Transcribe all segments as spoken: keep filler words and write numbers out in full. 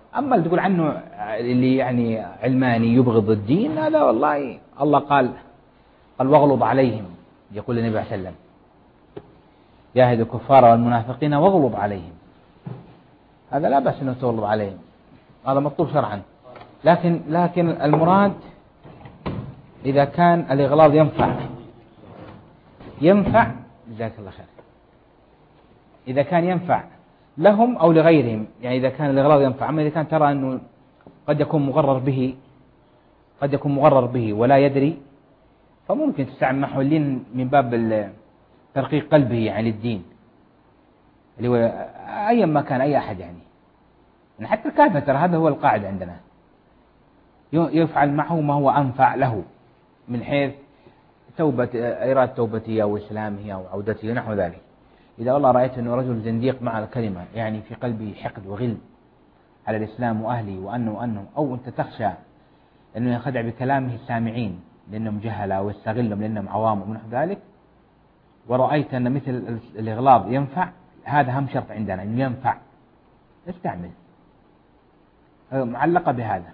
أما اللي تقول عنه اللي يعني علماني يبغض الدين، هذا والله الله قال قال واغلظ عليهم، يقول النبي صلى الله عليه وسلم جاهد الكفار والمنافقين واغلظ عليهم. هذا لا بأس أنه تغلظ عليهم، هذا مطلوب شرعا، لكن لكن المراد إذا كان الإغلاظ ينفع ينفع جزاك الله خير، إذا كان ينفع لهم أو لغيرهم، يعني إذا كان الإغلاظ ينفع. أما إذا كان ترى أنه قد يكون مغرر به قد يكون مغرر به ولا يدري، فممكن تستعمل نحو اللين من باب ترقيق قلبه يعني للدين، اللي هو أي ما كان أي أحد، يعني حتى الكافر ترى هذا هو القاعدة عندنا، يفعل معه ما هو أنفع له من حيث توبة إرادة توبته أو إسلامه أو عودته نحو ذلك. إذا والله رأيت أنه رجل زنديق مع الكلمة، يعني في قلبه حقد وغل على الإسلام وأهله وأنه وأنه أو أنت تخشى أنه يخدع بكلامه السامعين لأنهم جهلة أو يستغلهم لأنهم عوام ونحو ذلك، ورأيت أن مثل الإغلاظ ينفع، هذا هم شرط عندنا أنه ينفع، استعمل معلقة بهذا.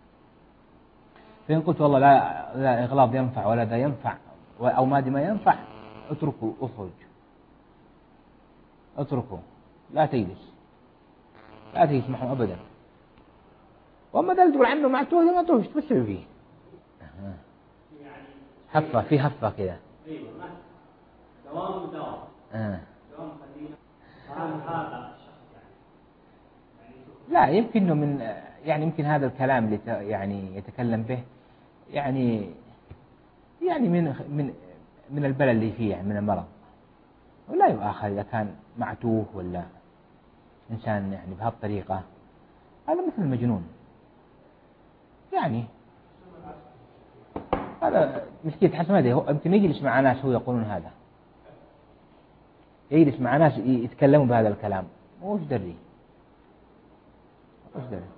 فإن قلت والله لا, لا إغلاظ ينفع ولا ذا ينفع أو ما دي ما ينفع، اتركه، اخرج، اتركه، لا تجلس، لا تجلس معه أبدا. وأما ذا تقول عنه مع توه ما توه تمثل فيه هفة، في هفة كذا دوام دوام آه. دوام قديم هذا الشخص يعني لا يمكن إنه من يعني يمكن هذا الكلام اللي يعني يتكلم به يعني يعني من من من البلد اللي فيه، يعني من المرض، ولا يؤاخذ إذا كان معتوه ولا إنسان يعني بهالطريقة، هذا مثل المجنون يعني. هذا مسكين تحس ما أدري، هو يمكن يجلس مع ناس هو يقولون هذا، يجلس مع ناس يتكلموا بهذا الكلام، وش دري وش دري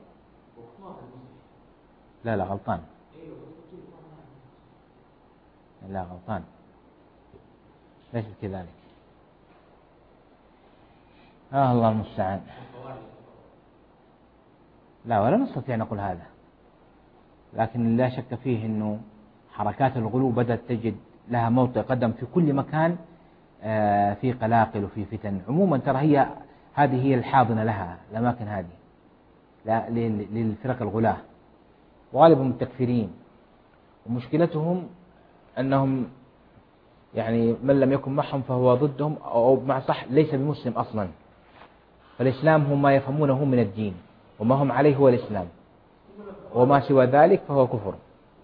لا لا غلطان، لا غلطان، ليس كذلك. آه الله المستعان. لا ولا نستطيع نقول هذا، لكن لا شك فيه أنه حركات الغلو بدأت تجد لها موطئ قدم في كل مكان، في قلاقل وفي فتن. عموما ترى هي هذه هي الحاضنة لها الأماكن هذه للفرق الغلاة، وغالبهم التكفيرين، ومشكلتهم أنهم يعني من لم يكن معهم فهو ضدهم، أو مع صح ليس بمسلم أصلا، فالإسلام هم ما يفهمونه من الدين وما هم عليه هو الإسلام، وما سوى ذلك فهو كفر.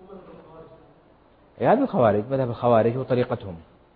هذا الخوارج مذهب الخوارج وطريقتهم،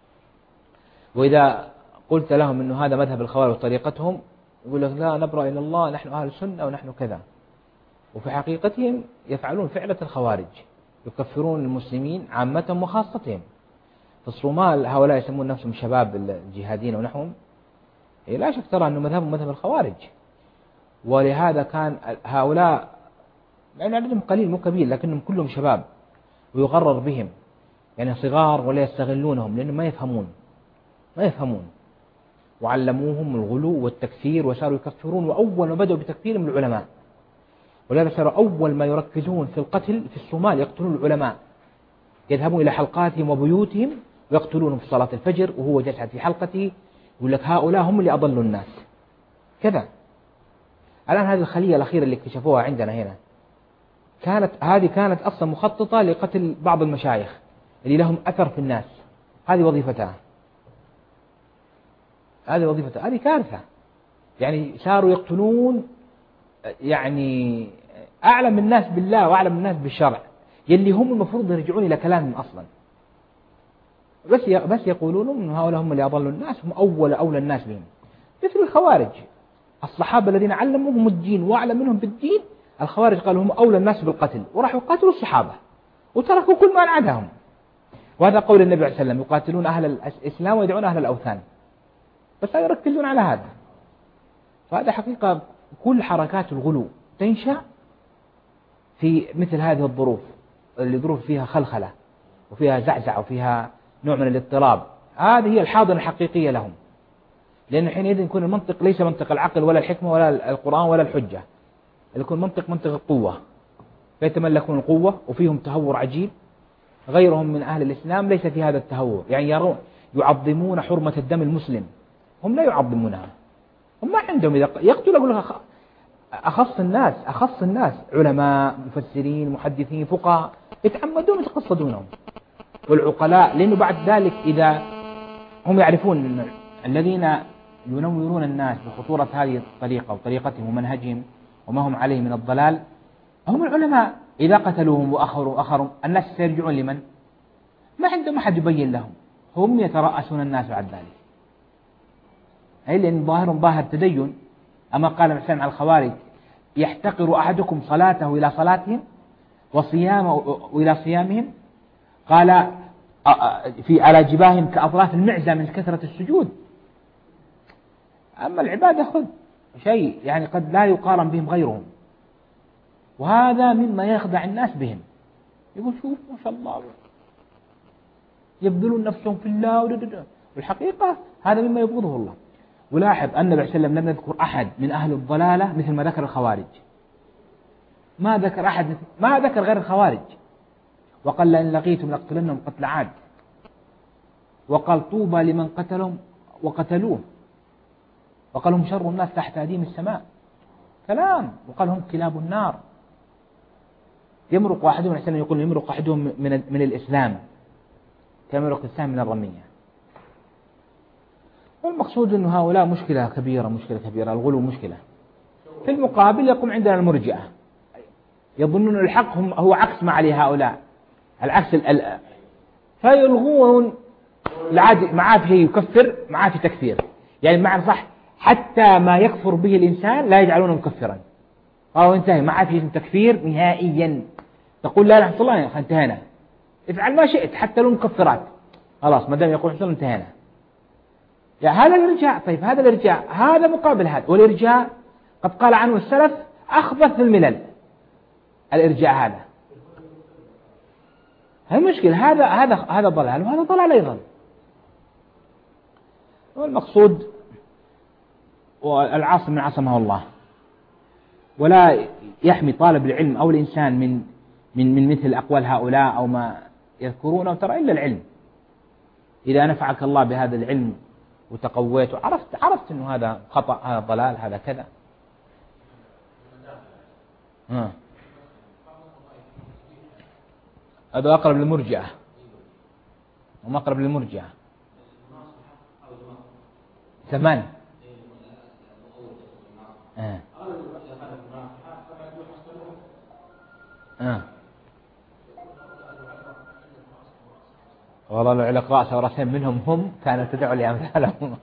وإذا قلت لهم أنه هذا مذهب الخوارج وطريقتهم يقول لك لا نبرأ إلى الله، نحن أهل السنة ونحن كذا، وفي حقيقتهم يفعلون فعلة الخوارج، يكفرون المسلمين عامة وخاصتهم. في الصومال هؤلاء يسمون نفسهم شباب الجهادين ونحوهم، لا شك ترى أنه مذهبهم مذهب الخوارج، ولهذا كان هؤلاء يعني عددهم قليل مو كبير لكنهم كلهم شباب، ويغرر بهم يعني صغار ولا يستغلونهم لأنهم ما يفهمون ما يفهمون وعلموهم الغلو والتكفير وصاروا يكفرون، وأول ما بدأوا بتكفيرهم العلماء، ولهذا صاروا أول ما يركزون في القتل في الصومال يقتلون العلماء، يذهبون إلى حلقاتهم وبيوتهم ويقتلونهم في صلاة الفجر وهو جالس في حلقته، يقول لك هؤلاء هم اللي أضلوا الناس كذا. الآن هذه الخلية الأخيرة اللي اكتشفوها عندنا هنا كانت هذه كانت أصلا مخططة لقتل بعض المشايخ اللي لهم أثر في الناس، هذه وظيفتها هذه وظيفتها هذه كارثة. يعني صاروا يقتلون يعني أعلم الناس بالله وأعلم الناس بالشرع، يلي هم المفروض يرجعون إلى كلامهم أصلا، بس بس يقولون إن هؤلاء هم اللي أضلوا الناس، هم أول أولى الناس بهم، مثل الخوارج. الصحابة الذين علموهم الدين وأعلم منهم بالدين، الخوارج قالوا هم أولى الناس بالقتل، وراحوا يقاتلوا الصحابة وتركوا كل ما عندهم. وهذا قول النبي عليه الصلاة والسلام يقاتلون أهل الإسلام ويدعون أهل الأوثان، بس يركزون على هذا. فهذا حقيقة كل حركات الغلو تنشأ في مثل هذه الظروف، اللي ظروف فيها خلخلة وفيها زعزع وفيها نوع من الاضطراب، هذه هي الحاضنة الحقيقية لهم، لأن حينئذ يكون المنطق ليس منطق العقل ولا الحكمة ولا القرآن ولا الحجة، يكون منطق منطق القوة، فيتملكون القوة وفيهم تهور عجيب. غيرهم من أهل الإسلام ليس في هذا التهور، يعني يرون يعظمون حرمة الدم المسلم، هم لا يعظمونها. هم ما عندهم، إذا يقتل أقول لك أخص الناس أخص الناس علماء مفسرين محدثين فقهاء يتعمدون يتقصدونهم والعقلاء، لأنه بعد ذلك إذا هم يعرفون أن الذين ينورون الناس بخطورة هذه الطريقة وطريقتهم ومنهجهم وما هم عليه من الضلال هم العلماء، إذا قتلوهم وأخروا أخروا الناس سيرجعون لمن؟ ما عندهم أحد يبين لهم، هم يترأسون الناس بعد ذلك. أي لأن ظاهرهم ظاهر تدين. أما قال الإنسان على الخوارج يحتقر أحدكم صلاته إلى صلاتهم وصيامه إلى صيامهم، قال في على جباههم كأطراف المعزة من كثرة السجود. أما العبادة خذ شيء يعني قد لا يقارن بهم غيرهم، وهذا مما يخدع الناس بهم. يقول شوف ما شاء الله يبذلون نفسهم في الله، والحقيقة هذا مما يبغضه الله. ولاحظ أن النبي صلى الله عليه وسلم لم يذكر أحد من أهل الضلالة مثل ما ذكر الخوارج، ما ذكر أحد ما ذكر غير الخوارج، وقال لئن لقيتم لأقتلنهم قتل عاد، وقال طوبى لمن قتلهم وقتلوه، وقال هم شر الناس تحت أديم السماء كلام، وقال هم كلاب النار. يمرق أحدهم الإسلام، يقول يمرق أحدهم من من الإسلام كما يمرق السهم من الرمية. والمقصود أن هؤلاء مشكلة كبيرة مشكلة كبيرة الغلو مشكلة. في المقابل يقوم عندنا المرجئة يظنون الحق هم هو عكس ما عليه هؤلاء، العكس الألأ، فيلغون العادي معاه في يكفر معاه في تكفير، يعني معنى صح حتى ما يكفر به الإنسان لا يجعلونه مكفرا، أو انتهي معاه في تكفير نهائيا. تقول لا رحمة الله انتهينا، افعل ما شئت حتى لو مكفرات خلاص ما دام يقول حسن انتهينا. يعني هذا الإرجاء. طيب هذا الإرجاء هذا مقابل هذا، والإرجاء قد قال عنه السلف أخبث الملل. الإرجاء هذا هي مشكلة، هذا هذا هذا ضلال وهذا ضلال أيضا. والمقصود والعاصم من عصمه الله، ولا يحمي طالب العلم أو الإنسان من من من مثل أقوال هؤلاء أو ما يذكرونه ترى إلا العلم. إذا نفعك الله بهذا العلم وتقويت وعرفت عرفت إنه هذا خطأ هذا ضلال هذا كذا. ها هذا أقرب للمرجئة وما أقرب للمرجئة ثمان. آه. آه. والله لو علق رأس ورأسين منهم هم كانت تدعو لأمثالهم.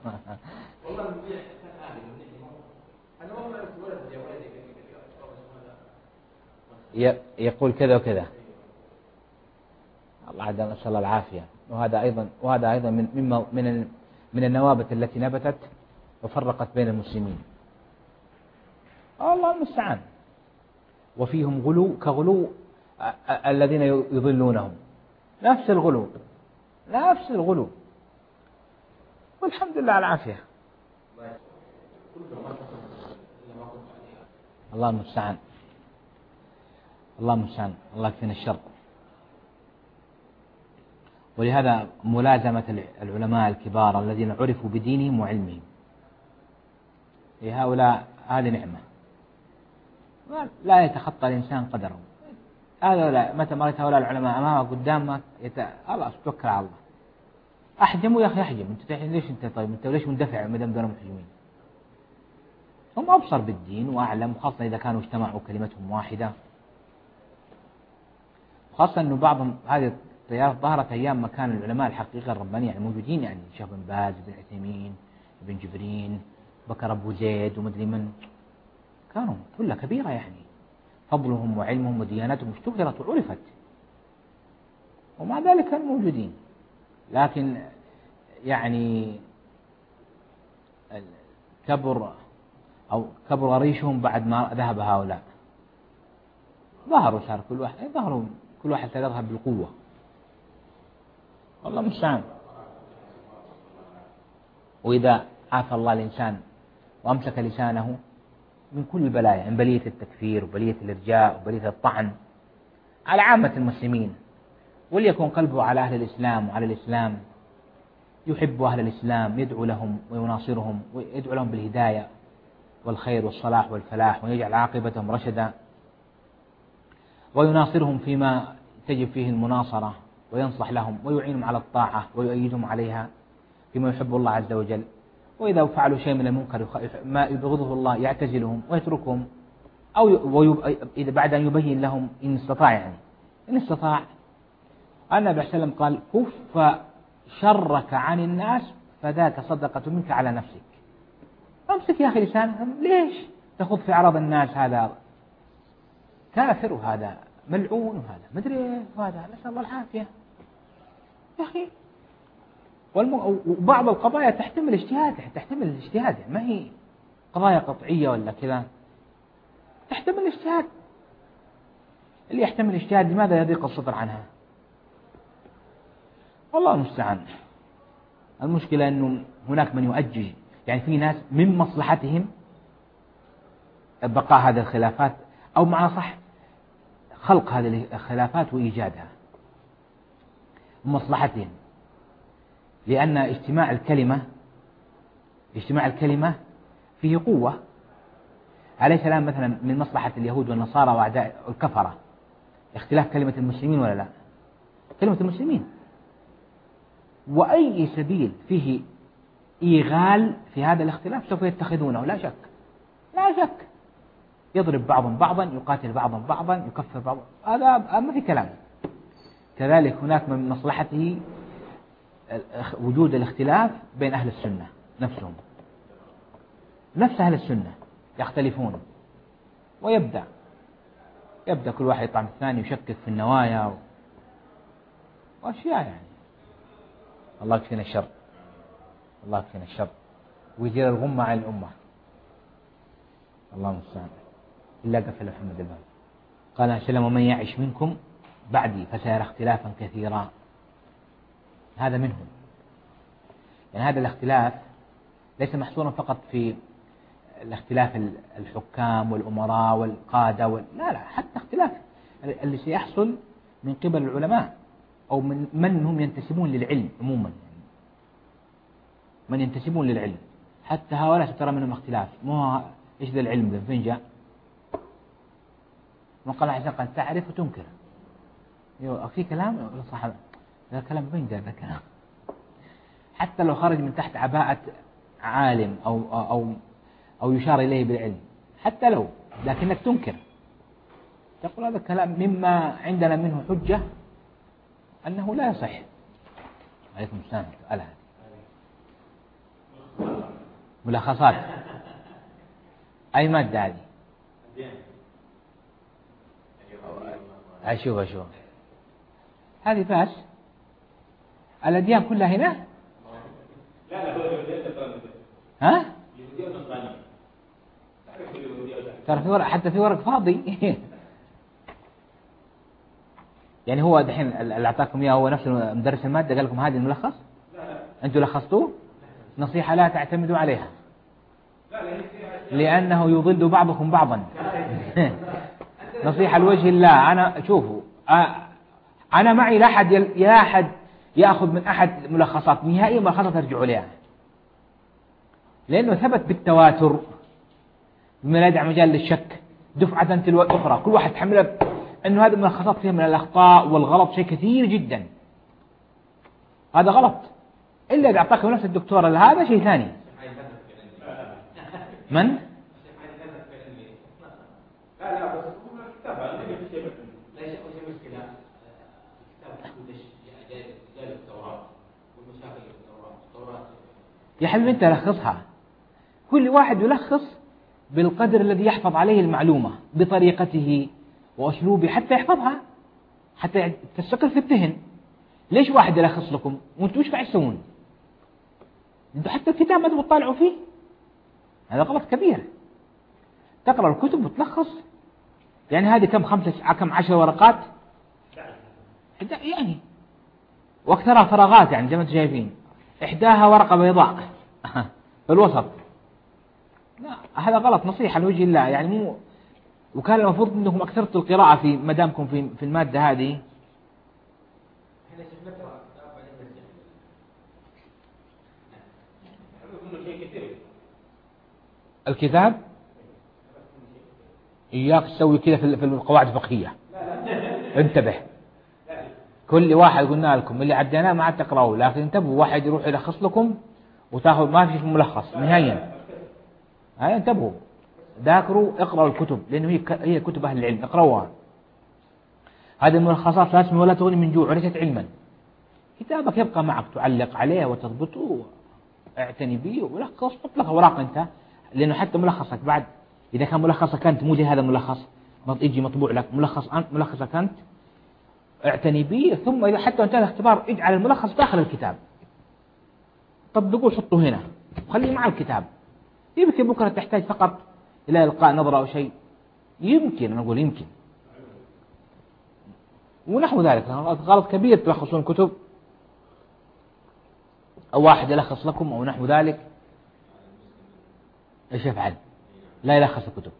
يقول كذا وكذا الله عز وجل نسأل الله العافية. وهذا أيضا وهذا أيضا من مما من من النوابت التي نبتت وفرقت بين المسلمين. الله المستعان. وفيهم غلو كغلو الذين يضلونهم، نفس الغلو نفس الغلو، والحمد لله على العافية. الله المستعان الله المستعان الله يكفينا الشر. ولهذا ملازمة العلماء الكبار الذين عرفوا بدينهم وعلمهم لهؤلاء هذه نعمة لا يتخطى الإنسان قدره. هذا متى ما رأيت هؤلاء العلماء أمامك قدامك يت... الله توكل على الله. أحجموا يا أخي أحجم، أنت ليش أنت طيب أنت ليش مندفع ما دام دونهم محجومين؟ هم أبصر بالدين وأعلم، خاصة إذا كانوا اجتمعوا كلمتهم واحدة، خاصة أنه بعضهم هذه التيارات ظهرت أيام ما كان العلماء الحقيقة الربانية يعني موجودين، يعني شيخ بن باز بن عثيمين بن جبرين بكر أبو زيد ومدري من، كانوا كلها كبيرة يعني فضلهم وعلمهم وديانتهم اشتهرت وعرفت، ومع ذلك كانوا موجودين. لكن يعني كبر أو كبر غريشهم بعد ما ذهب هؤلاء، ظهروا صار كل واحد ظهروا كل واحد يذهب بالقوة. والله المستعان. وإذا عافى الله الإنسان وأمسك لسانه من كل البلايا، من بلية التكفير وبلية الإرجاء وبلية الطعن على عامة المسلمين. وليكن قلبه على أهل الإسلام وعلى الإسلام، يحب أهل الإسلام، يدعو لهم ويناصرهم ويدعو لهم بالهداية والخير والصلاح والفلاح، ويجعل عاقبتهم رشدا، ويناصرهم فيما تجب فيه المناصرة، وينصح لهم ويعينهم على الطاعة ويؤيدهم عليها فيما يحب الله عز وجل. وإذا فعلوا شيء من المنكر ما يبغضه الله يعتزلهم ويتركهم، أو إذا بعد أن يبين لهم إن استطاع، يعني إن استطاع. النبي صلى الله عليه وسلم قال: كف شرك عن الناس فذاك صدقة منك على نفسك. امسك يا أخي لسانك، ليش تخوض في أعراض الناس؟ هذا كافر وهذا ملعون وهذا مدري وهذا، نسأل الله العافية يا أخي. وبعض القضايا تحتمل اجتهاد، تحتمل الاجتهاد، ما هي قضايا قطعية ولا كذا، تحتمل اجتهاد. اللي يحتمل اجتهاد لماذا يضيق الصدر عنها؟ والله المستعان. المشكلة أنه هناك من يؤجج، يعني في ناس من مصلحتهم بقاء هذه الخلافات، أو مع صح خلق هذه الخلافات وإيجادها، مصلحتهم، لأن اجتماع الكلمة اجتماع الكلمة فيه قوة. أليس الآن مثلا من مصلحة اليهود والنصارى وأعداء الكفرة اختلاف كلمة المسلمين ولا لا؟ كلمة المسلمين، وأي سبيل فيه إيغال في هذا الاختلاف سوف يتخذونه، لا شك لا شك. يضرب بعضهم بعضا، يقاتل بعضهم بعضا، يكفر بعضا، هذا ما في كلام. كذلك هناك من مصلحته وجود الاختلاف بين أهل السنة نفسهم، نفس أهل السنة يختلفون، ويبدأ يبدأ كل واحد يطعن الثاني، يشكك في النوايا وأشياء، يعني الله يكفينا الشر، الله يكفينا الشر ويزيل الغمة عن الأمة. الله المستعان. إلا قفل محمد الباب. قال عليه السلام: ومن يعش منكم بعدي فسيرى اختلافا كثيرا. هذا منهم، يعني هذا الاختلاف ليس محصورا فقط في الاختلاف الحكام والأمراء والقادة وال... لا لا، حتى اختلاف اللي سيحصل من قبل العلماء، أو من من هم ينتسبون للعلم عموما، من ينتسبون للعلم، حتى هؤلاء سترى منهم اختلاف. مو إيش ذا العلم ذا فين جاء؟ وقال عز وجل: تعرف وتنكر. في كلام صح، هذا كلام فين جاء؟ ذا كلام حتى لو خرج من تحت عباءة عالم أو أو أو يشار إليه بالعلم، حتى لو، لكنك تنكر، تقول هذا الكلام مما عندنا منه حجة أنه لا يصح. عليكم السلام. سؤال هذا ملخصات أي مادة هذه؟ أشوف أشوف هذه بس الأديان كلها هنا. لا لا، هو ها؟ ترى في ورق، حتى في ورق فاضي. يعني هو دحين اللي أعطاكم إياه هو نفس مدرس المادة قال لكم هذه الملخص؟ أنتوا لخصتوه؟ نصيحة لا تعتمدوا عليها، لأنه يضل بعضكم بعضا. نصيحة لوجه الله. أنا شوفوا، أنا معي لا أحد لا أحد يأخذ من أحد ملخصات نهائية، ملخصات ترجعوا لها، لأنه ثبت بالتواتر بما لا يدع مجال للشك دفعة تلو الأخرى. كل واحد تحمل أنه هذه الملخصات فيها من الأخطاء والغلط شيء كثير جدا. هذا غلط، إلا إذا أعطاك نفس الدكتور هذا شيء ثاني. من؟ لا لا، بس هو الكتاب هذا ما في شيء لا شيء ولا مشكلة. الكتاب كلش جاي التوراة والمشاكل التوراة التوراة. يا حبيبي أنت لخصها، كل واحد يلخص بالقدر الذي يحفظ عليه المعلومة بطريقته وأسلوبه حتى يحفظها، حتى تستقر في الذهن. ليش واحد يلخص لكم وانتوا ايش قاعد تسوون؟ انتوا حتى الكتاب ما تبغوا تطالعوا فيه، هذا غلط كبير. تقرأ الكتب وتلخص، يعني هذه كم خمسة كم عشر ورقات يعني، واكثرها فراغات، يعني زي ما انتم شايفين، احداها ورقة بيضاء في الوسط، لا هذا غلط، نصيحة لوجه الله يعني، مو وكان المفروض أنكم أكثرتوا القراءة في مدامكم في في المادة هذه. الكتاب إياك تسوي كذا في القواعد الفقهية، انتبه. كل واحد قلنا لكم اللي عديناه ما عاد تقرأوه، لكن انتبهوا واحد يروح يلخص لكم وتاخذ ما في ملخص نهائيا. هاي انتبهوا، ذاكروا اقرأوا الكتب، لأنه هي هي كتب أهل العلم، اقرأوها. هذه الملخصات لا تسمى ولا تغني من جوع وليست علما. كتابك يبقى معك تعلق عليه وتضبطه، اعتني به ولخص، حط لك أوراق أنت، لأنه حتى ملخصك بعد إذا كان ملخصك أنت مو زي هذا الملخص يجي مطبوع لك، ملخص أنت ملخصك أنت اعتني به، ثم إذا حتى انتهى الاختبار اجعل الملخص داخل الكتاب، طبقوه حطه هنا وخليه مع الكتاب. يمكن بكرة تحتاج فقط إلى إلقاء نظرة أو شيء، يمكن أنا أقول يمكن، ونحو ذلك. غلط كبير تلخصون كتب أو واحد يلخص لكم أو نحو ذلك، إيش يفعل؟ لا يلخص الكتب.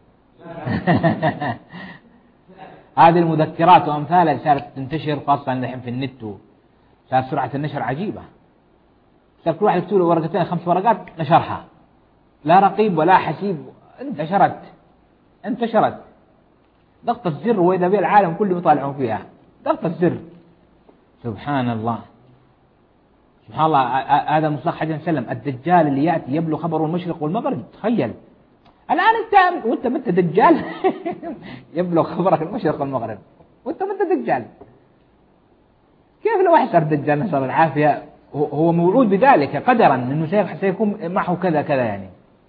هذه المذكرات وأمثالها صارت تنتشر خاصة الحين في النت، صار سرعة النشر عجيبة، صار كل واحد يكتب له ورقتين خمس ورقات نشرها، لا رقيب ولا حسيب، انتشرت انتشرت ضغطة زر، وإذا بي العالم كله يطالعون فيها ضغطة زر. سبحان الله سبحان الله. هذا مصدق حديث سلم، الدجال اللي يأتي يبلغ خبره المشرق والمغرب. تخيل الآن أنت وأنت مت دجال يبلغ خبرك المشرق والمغرب وأنت مت دجال. كيف لو واحد صار دجال نسأل الله العافية، هو موعود بذلك قدرا أنه سيكون معه كذا كذا يعني.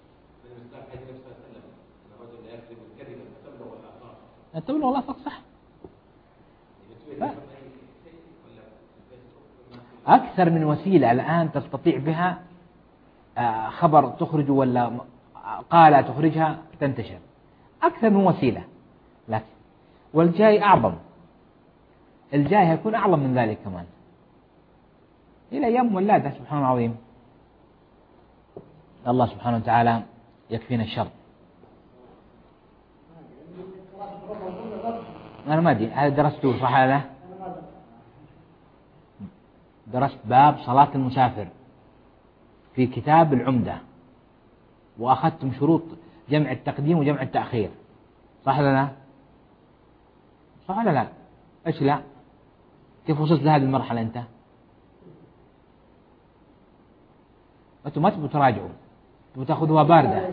تبلغ الله فقط صح. أكثر من وسيلة الآن تستطيع بها خبر تخرج ولا قالة تخرجها تنتشر، أكثر من وسيلة، لكن والجاي أعظم، الجاي هيكون أعظم من ذلك كمان إلى أيام ولادة. سبحان الله العظيم. الله سبحانه وتعالى يكفينا الشر. أنا ما أدري هذا درسته صح هذا؟ درست باب صلاة المسافر في كتاب العمدة، وأخذتم شروط جمع التقديم وجمع التأخير، صح ولا لا؟ صح ولا لا؟ إيش لا؟ كيف وصلت لهذه المرحلة أنت؟ أنتم ما تبغوا تراجعوا، تبغوا تأخذوها باردة.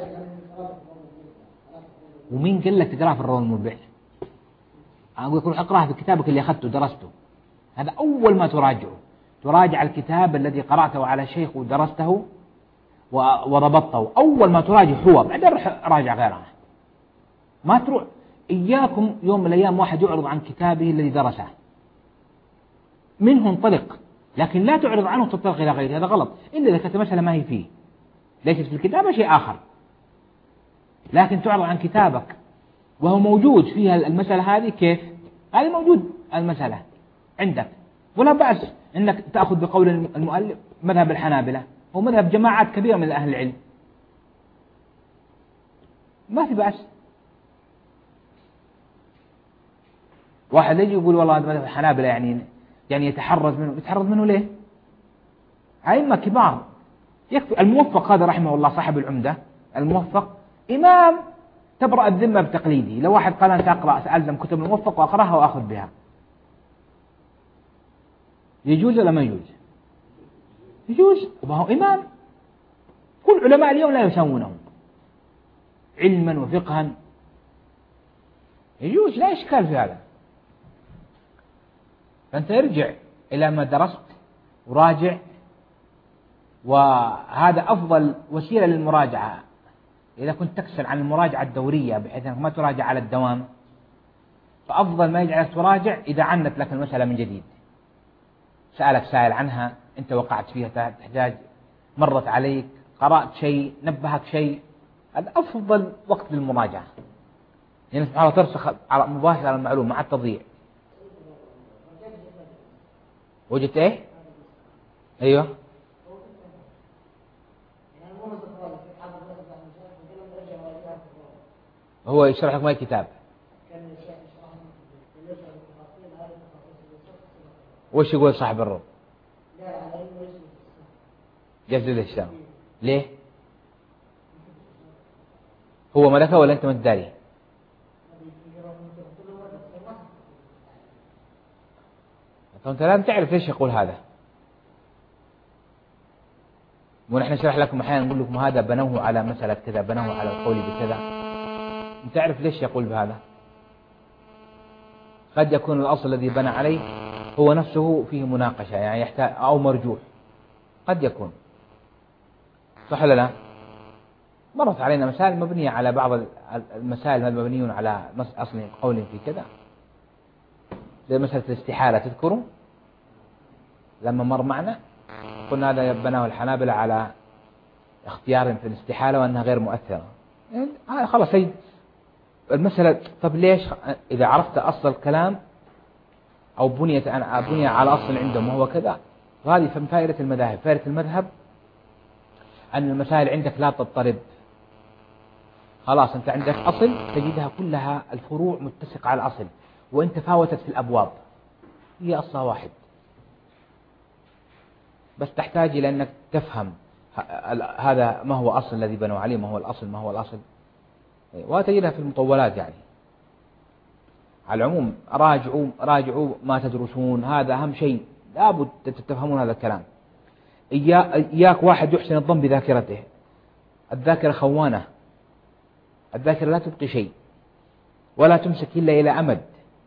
ومين قال لك تقرأها في الروض المربع؟ أنا أقول لك روح اقرأها في كتابك اللي أخذته ودرسته، هذا أول ما تراجعه، تراجع الكتاب الذي قرأته على شيخ ودرسته وربطته، أول ما تراجع هو، بعدين روح راجع غيرها. ما تروح إياكم يوم من الأيام واحد يعرض عن كتابه الذي درسه، منه انطلق، لكن لا تعرض عنه وتطلق إلى غيره، هذا غلط. إلا إذا كانت مسألة ما هي فيه، ليست في الكتابة شيء آخر، لكن تعرض عن كتابك وهو موجود فيها المسألة هذه، كيف؟ هذه موجود المسألة عندك، ولا بأس أنك تأخذ بقول المؤلف مذهب الحنابلة ومذهب جماعات كبيرة من أهل العلم، ما في بأس. واحد يجي يقول والله هذا مذهب الحنابلة يعني يعني يتحرز منه، يتحرز منه ليه؟ أئمة كبار يكفي. الموفق هذا رحمه الله صاحب العمدة، الموفق إمام تبرأ الذمة بتقليدي. لو واحد قال أنا أقرأ ألزم كتب الموفق وأقرأها وأخذ بها، يجوز ولا ما يجوز؟ يجوز، وهو إمام. كل علماء اليوم لا يساوونه علما وفقها، يجوز، لا إشكال في هذا. فأنت ارجع إلى ما درست وراجع، وهذا أفضل وسيلة للمراجعة. إذا كنت تكسل عن المراجعة الدورية بحيث أنك ما تراجع على الدوام، فأفضل ما يجعلك تراجع إذا عنت لك المسألة من جديد، سألك سائل عنها، أنت وقعت فيها، تحتاج، مرت عليك، قرأت شيء، نبهك شيء، هذا أفضل وقت للمراجعة، يعني سبحان الله ترسخ على مباشرة على المعلومة مع التضييع. وجدت إيه؟ أيوه هو يشرح لكم أي كتاب؟ وش يقول صاحب الروم؟ جزء الإسلام. ليه؟ هو ملكه ولا أنت متداري؟ فأنت لا تعرف ليش يقول هذا. ونحن نشرح لكم أحيانا نقول لكم هذا بنوه على مسألة كذا، بنوه على القول بكذا. أنت تعرف ليش يقول بهذا؟ قد يكون الأصل الذي بنى عليه هو نفسه فيه مناقشة، يعني يحتاج أو مرجوح، قد يكون. صح ولا لا؟ مرت علينا مسائل مبنية على بعض المسائل المبنيون على أصل قول في كذا، زي مسألة الاستحالة. تذكروا لما مر معنا قلنا هذا بناه الحنابلة على اختيار في الاستحالة وأنها غير مؤثرة. يعني خلاص هي المسألة. طب ليش إذا عرفت أصل الكلام أو بنيت أنا بني على أصل عندهم وهو كذا؟ هذه من فائدة المذاهب. فائدة المذهب أن المسائل عندك لا تضطرب. خلاص أنت عندك أصل تجدها كلها الفروع متسقة على الأصل، وإن تفاوتت في الأبواب هي أصلها واحد، بس تحتاج إلى أنك تفهم هذا ما هو أصل الذي بنوا عليه، ما هو الأصل ما هو الأصل. وتجدها في المطولات. يعني على العموم راجعوا راجعوا ما تدرسون، هذا أهم شيء، لابد تتفهمون هذا الكلام. إياك واحد يحسن الظن بذاكرته. الذاكرة خوانة، الذاكرة لا تبقي شيء ولا تمسك إلا إلى أمد،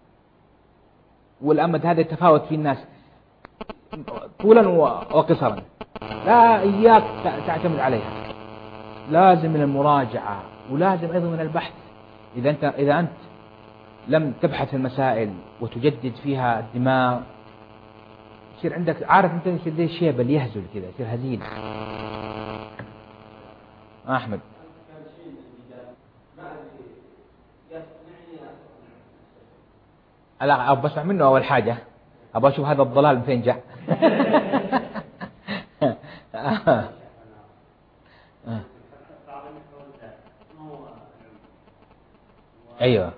والأمد هذا يتفاوت في الناس طولا وقصرا. لا، إياك تعتمد عليها، لازم من المراجعة ولازم أيضا من البحث. إذا أنت إذا أنت لم تبحث في المسائل وتجدد فيها الدماغ، يصير عندك عارف أنت يصير زي الشيبل يهزل كذا، يصير هزيل. أحمد لا، أبغى أسمع منه أول حاجة، أبغى أشوف هذا الضلال من فين جاء. أيوة،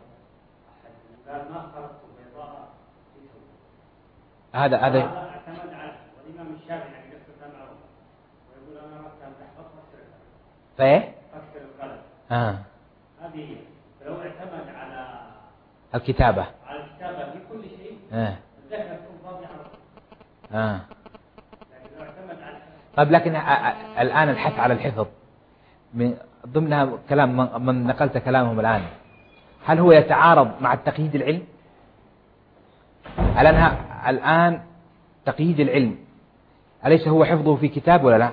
هذا هذا اعتمد على والإمام الشافعي عند قصة معروف ويقول أنا أردت أن تحفظ فسر فإيه؟ فسر القلم. آه. هذه لو اعتمد على الكتابة على الكتابة في كل شيء آه. الذهن تكون فاضية على طول. آه. لكن لو اعتمد على طيب، لكن الآن الحث على الحفظ من ضمنها كلام من نقلت كلامهم الآن، هل هو يتعارض مع التقييد العلم؟ الآن الآن تقييد العلم أليس هو حفظه في كتاب ولا لا؟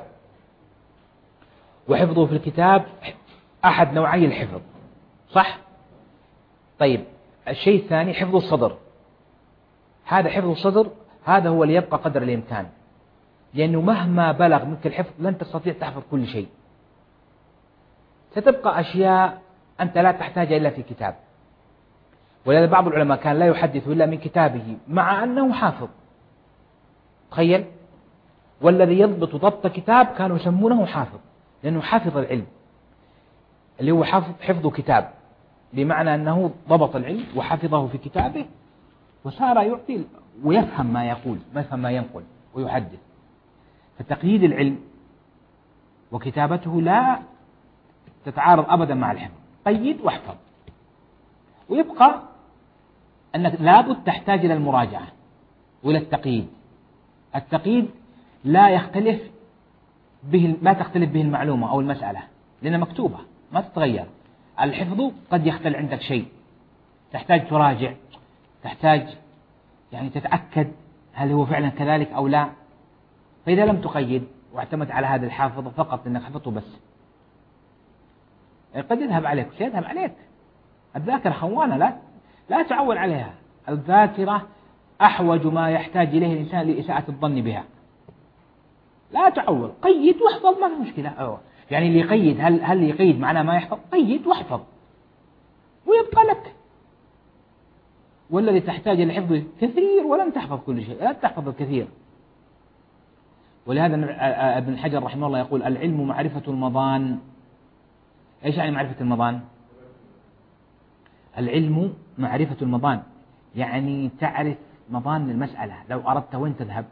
وحفظه في الكتاب أحد نوعي الحفظ، صح؟ طيب، الشيء الثاني حفظ الصدر. هذا حفظ الصدر هذا هو اللي يبقى قدر الإمكان، لأنه مهما بلغ منك الحفظ لن تستطيع تحفظ كل شيء، ستبقى أشياء أنت لا تحتاج إلا في كتاب. ولذا بعض العلماء كان لا يحدث إلا من كتابه مع أنه حافظ. تخيل، والذي يضبط ضبط كتاب كانوا يسمونه حافظ، لأنه حافظ العلم، اللي هو حافظ حفظ كتاب، بمعنى أنه ضبط العلم وحفظه في كتابه وصار يعطي ويفهم ما يقول، يفهم ما ينقل ويحدث. فتقييد العلم وكتابته لا تتعارض أبدا مع الحفظ. قيد واحفظ، ويبقى أنك لابد تحتاج إلى المراجعة وإلى التقييد. التقييد لا يختلف به، ما تختلف به المعلومة أو المسألة، لأنها مكتوبة ما تتغير. الحفظ قد يختل عندك شيء، تحتاج تراجع، تحتاج يعني تتأكد هل هو فعلا كذلك أو لا. فإذا لم تقيد واعتمد على هذا الحافظ فقط أنك حفظته بس، قد يذهب عليك سيذهب عليك. الذاكرة خوانة، لا لا تعول عليها. الذاكرة أحوج ما يحتاج إليه الإنسان لإساءة الظن بها. لا تعول، قيد واحفظ، ما في مشكلة. أوه. يعني اللي يقيد، هل هل يقيد معناه ما يحفظ؟ قيد واحفظ ويبقى لك. والذي تحتاج لحفظ كثير ولن تحفظ كل شيء، لا تحفظ الكثير. ولهذا ابن حجر رحمه الله يقول العلم معرفة المضان. إيش يعني معرفة المضان؟ العلم معرفة المضان، يعني تعرف مضان المسألة. لو أردت وين تذهب،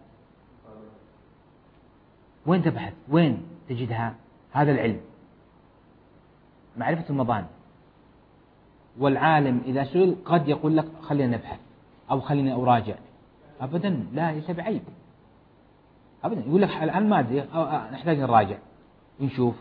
وين تبحث، وين تجدها، هذا العلم معرفة المضان. والعالم إذا سئل قد يقول لك خلينا نبحث أو خلينا أراجع، أبدا لا، ليس بعيب أبدا. يقول لك الآن ما أدري، نحتاج نراجع ونشوف،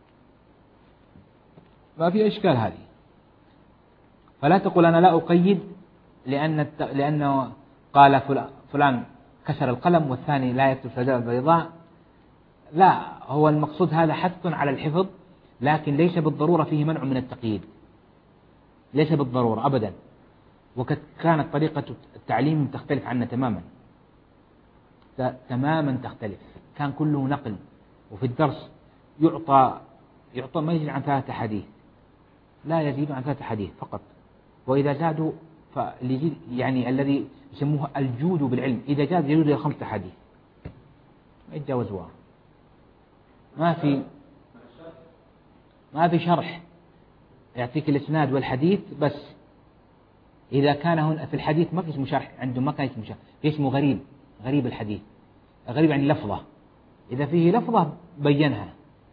ما في إشكال هذه. فلا تقول أنا لا أقيد لأن لأنه قال فلان كسر القلم والثاني لا يكتب شجرة البيضاء. لا، هو المقصود هذا حث على الحفظ، لكن ليس بالضرورة فيه منع من التقييد، ليس بالضرورة أبدا. وقد كانت طريقة التعليم تختلف عنا تماما تماما تختلف. كان كله نقل، وفي الدرس يعطى يعطى ما يزيد عن ثلاثة حديث، لا يزيد عن ثلاثة حديث فقط. وإذا زادوا فاللي يزيد يعني الذي يسموه الجود بالعلم، إذا زاد يزيد إلى خمسة حديث، ما يتجاوزوها. ما في ما في شرح، يعطيك الإسناد والحديث بس. إذا كان هنا في الحديث ما في اسمه شرح، عندهم ما كان اسمه شرح، اسمه غريب، غريب الحديث. غريب يعني لفظة، إذا فيه لفظة بينها.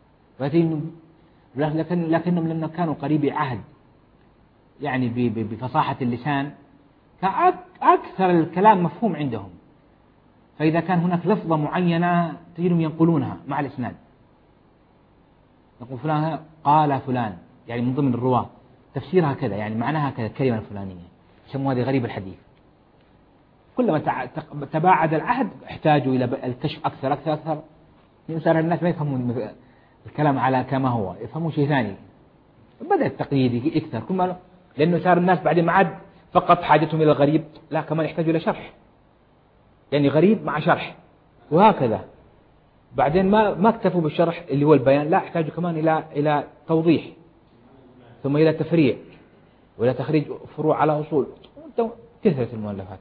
لكن لكنهم لما كانوا قريبي عهد يعني بفصاحة اللسان، أكثر الكلام مفهوم عندهم. فإذا كان هناك لفظة معينة تجدهم ينقلونها مع الإسناد. يقول فلان قال فلان، يعني من ضمن الرواة، تفسيرها كذا، يعني معناها كذا، كلمة الفلانية، يسموها هذه غريب الحديث. كلما تباعد العهد احتاجوا إلى الكشف أكثر أكثر أكثر. صار الناس ما يفهمون الكلام على كما هو، يفهمون شيء ثاني. بدأ التقييد يكثر كل ما، لأنه صار الناس بعدين ما عاد فقط حاجتهم إلى الغريب، لا كمان يحتاجوا إلى شرح، يعني غريب مع شرح، وهكذا. بعدين ما ما اكتفوا بالشرح اللي هو البيان، لا احتاجوا كمان إلى إلى توضيح، ثم إلى تفريع، وإلى تخريج فروع على أصول. كثرة المؤلفات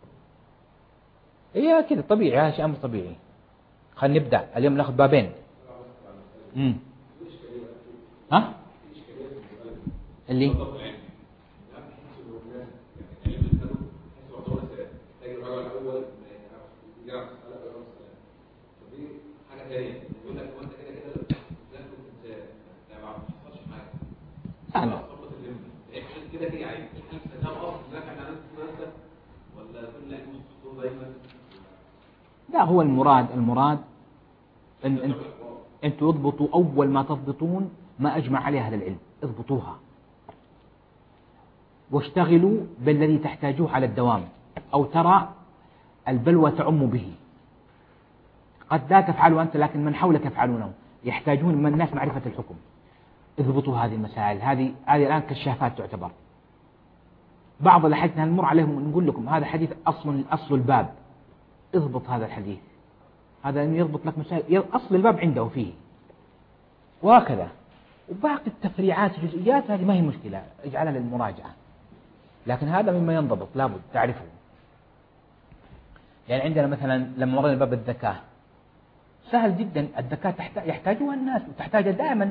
هي كذا طبيعي، هذا شيء أمر طبيعي. خلينا نبدأ اليوم، ناخذ بابين. امم ها اللي أنا لا، هو المراد المراد أن أن أن تضبطوا أول ما تضبطون ما أجمع عليه أهل العلم، اضبطوها واشتغلوا بالذي تحتاجوه على الدوام، أو ترى البلوى تعم به. قد لا تفعلوا أنت، لكن من حولك يفعلونه، يحتاجون من الناس معرفة الحكم. اضبطوا هذه المسائل، هذه هذه الآن كشافات تعتبر. بعض الأحاديث نمر عليهم نقول لكم هذا حديث أصل أصل الباب، اضبط هذا الحديث، هذا يضبط لك مسائل أصل الباب عنده فيه، وهكذا. وباقي التفريعات الجزئيات هذه ما هي مشكلة، اجعلها للمراجعة، لكن هذا مما ينضبط لابد تعرفه. يعني عندنا مثلا لما مرنا باب الذكاء، سهل جدا. الذكاء يحتاجها الناس وتحتاجها دائما.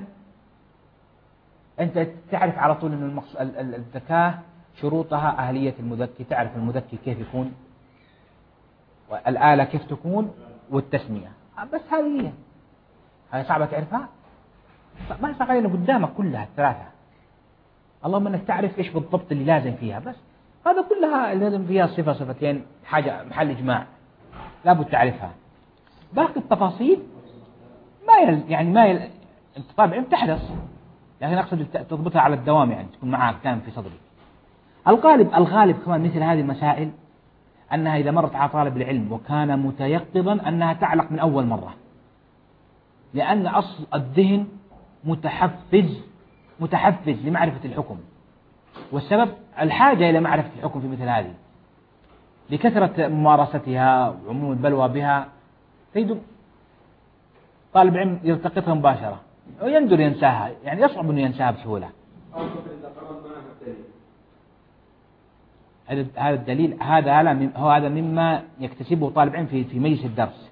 أنت تعرف على طول أن الذكاء شروطها أهلية المذكي، تعرف المذكي كيف يكون، والآلة كيف تكون، والتسمية، بس هذه هي. هذه صعبة تعرفها؟ ما صعب علينا، قدامك كلها الثلاثة. اللهم أنك تعرف إيش بالضبط اللي لازم فيها، بس هذا كلها لازم فيها صفة صفتين، حاجة محل إجماع لابد تعرفها. باقي التفاصيل ما يل يعني ما يل... أنت طبعا تحرص، لكن أقصد تضبطها على الدوام، يعني تكون معك كان في صدري. الغالب الغالب كمان مثل هذه المسائل أنها إذا مرت على طالب العلم وكان متيقظا أنها تعلق من أول مرة، لأن أصل الذهن متحفز متحفز لمعرفة الحكم، والسبب الحاجة إلى معرفة الحكم في مثل هذه لكثرة ممارستها وعموم البلوى بها. تجد طالب علم يلتقطها مباشرة ويندر ينساها، يعني يصعب أنه ينساها بسهولة. هذا الدليل، هذا هو هذا مما يكتسبه طالب علم في في مجلس الدرس،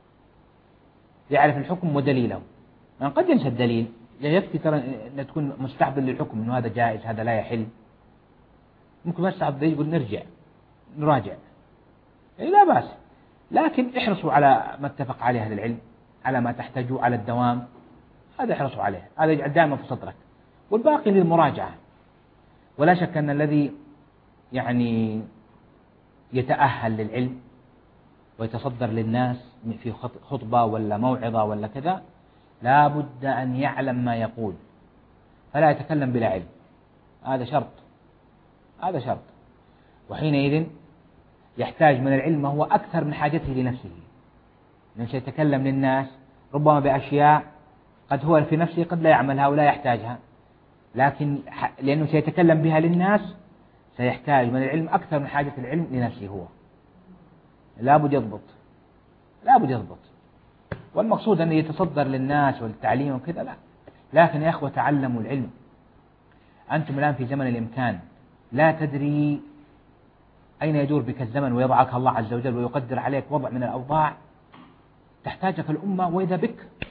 يعرف الحكم ودليله. يعني قد ينسى الدليل، لا يكفي ترى أن تكون مستحضر للحكم أنه هذا جائز هذا لا يحل، ممكن ما تستعد يقول نرجع نراجع، يعني لا بأس، لكن احرصوا على ما اتفق عليه أهل العلم، على ما تحتاجوا على الدوام، هذا احرصوا عليه، هذا يجعل دائما في صدرك، والباقي للمراجعة. ولا شك أن الذي يعني يتأهل للعلم ويتصدر للناس في خطبة ولا موعظة ولا كذا لا بد أن يعلم ما يقول، فلا يتكلم بلا علم، هذا شرط، هذا شرط. وحينئذ يحتاج من العلم ما هو أكثر من حاجته لنفسه، لأنه سيتكلم للناس ربما بأشياء قد هو في نفسه قد لا يعملها ولا يحتاجها، لكن لأنه سيتكلم بها للناس سيحتاج من العلم أكثر من حاجة العلم لنفسه هو، لا بد يضبط، لا بد يضبط. والمقصود أن يتصدر للناس والتعليم وكذا لا، لكن يا أخوة تعلموا العلم. أنتم الآن في زمن الإمكان، لا تدري أين يدور بك الزمن ويضعك الله عز وجل ويقدر عليك وضع من الأوضاع تحتاجك الأمة، وإذا بك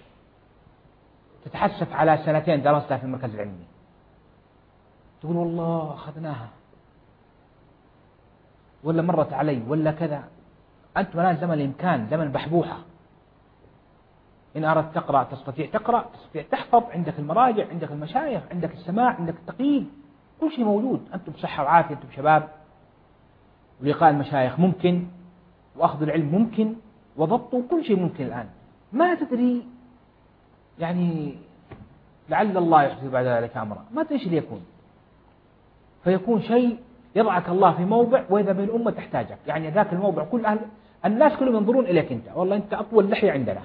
تتحسف على سنتين درستها في المركز العلمي تقول والله أخذناها ولا مرت علي ولا كذا. أنتم الآن زمن الإمكان، زمن بحبوحة، إن أردت تقرأ تستطيع تقرأ، تستطيع تحفظ، عندك المراجع، عندك المشايخ، عندك السماع، عندك التقييد، كل شيء موجود. أنتم بصحة وعافية، أنتم شباب، ولقاء المشايخ ممكن، وأخذ العلم ممكن، وضبطه كل شيء ممكن الآن. ما تدري يعني لعل الله يحدث بعد ذلك أمرا، ما تدري ايش اللي يكون، فيكون شيء يضعك الله في موضع وإذا به الأمة تحتاجك، يعني ذاك الموضع كل أهل الناس كلهم ينظرون إليك أنت، والله أنت أطول لحية عندنا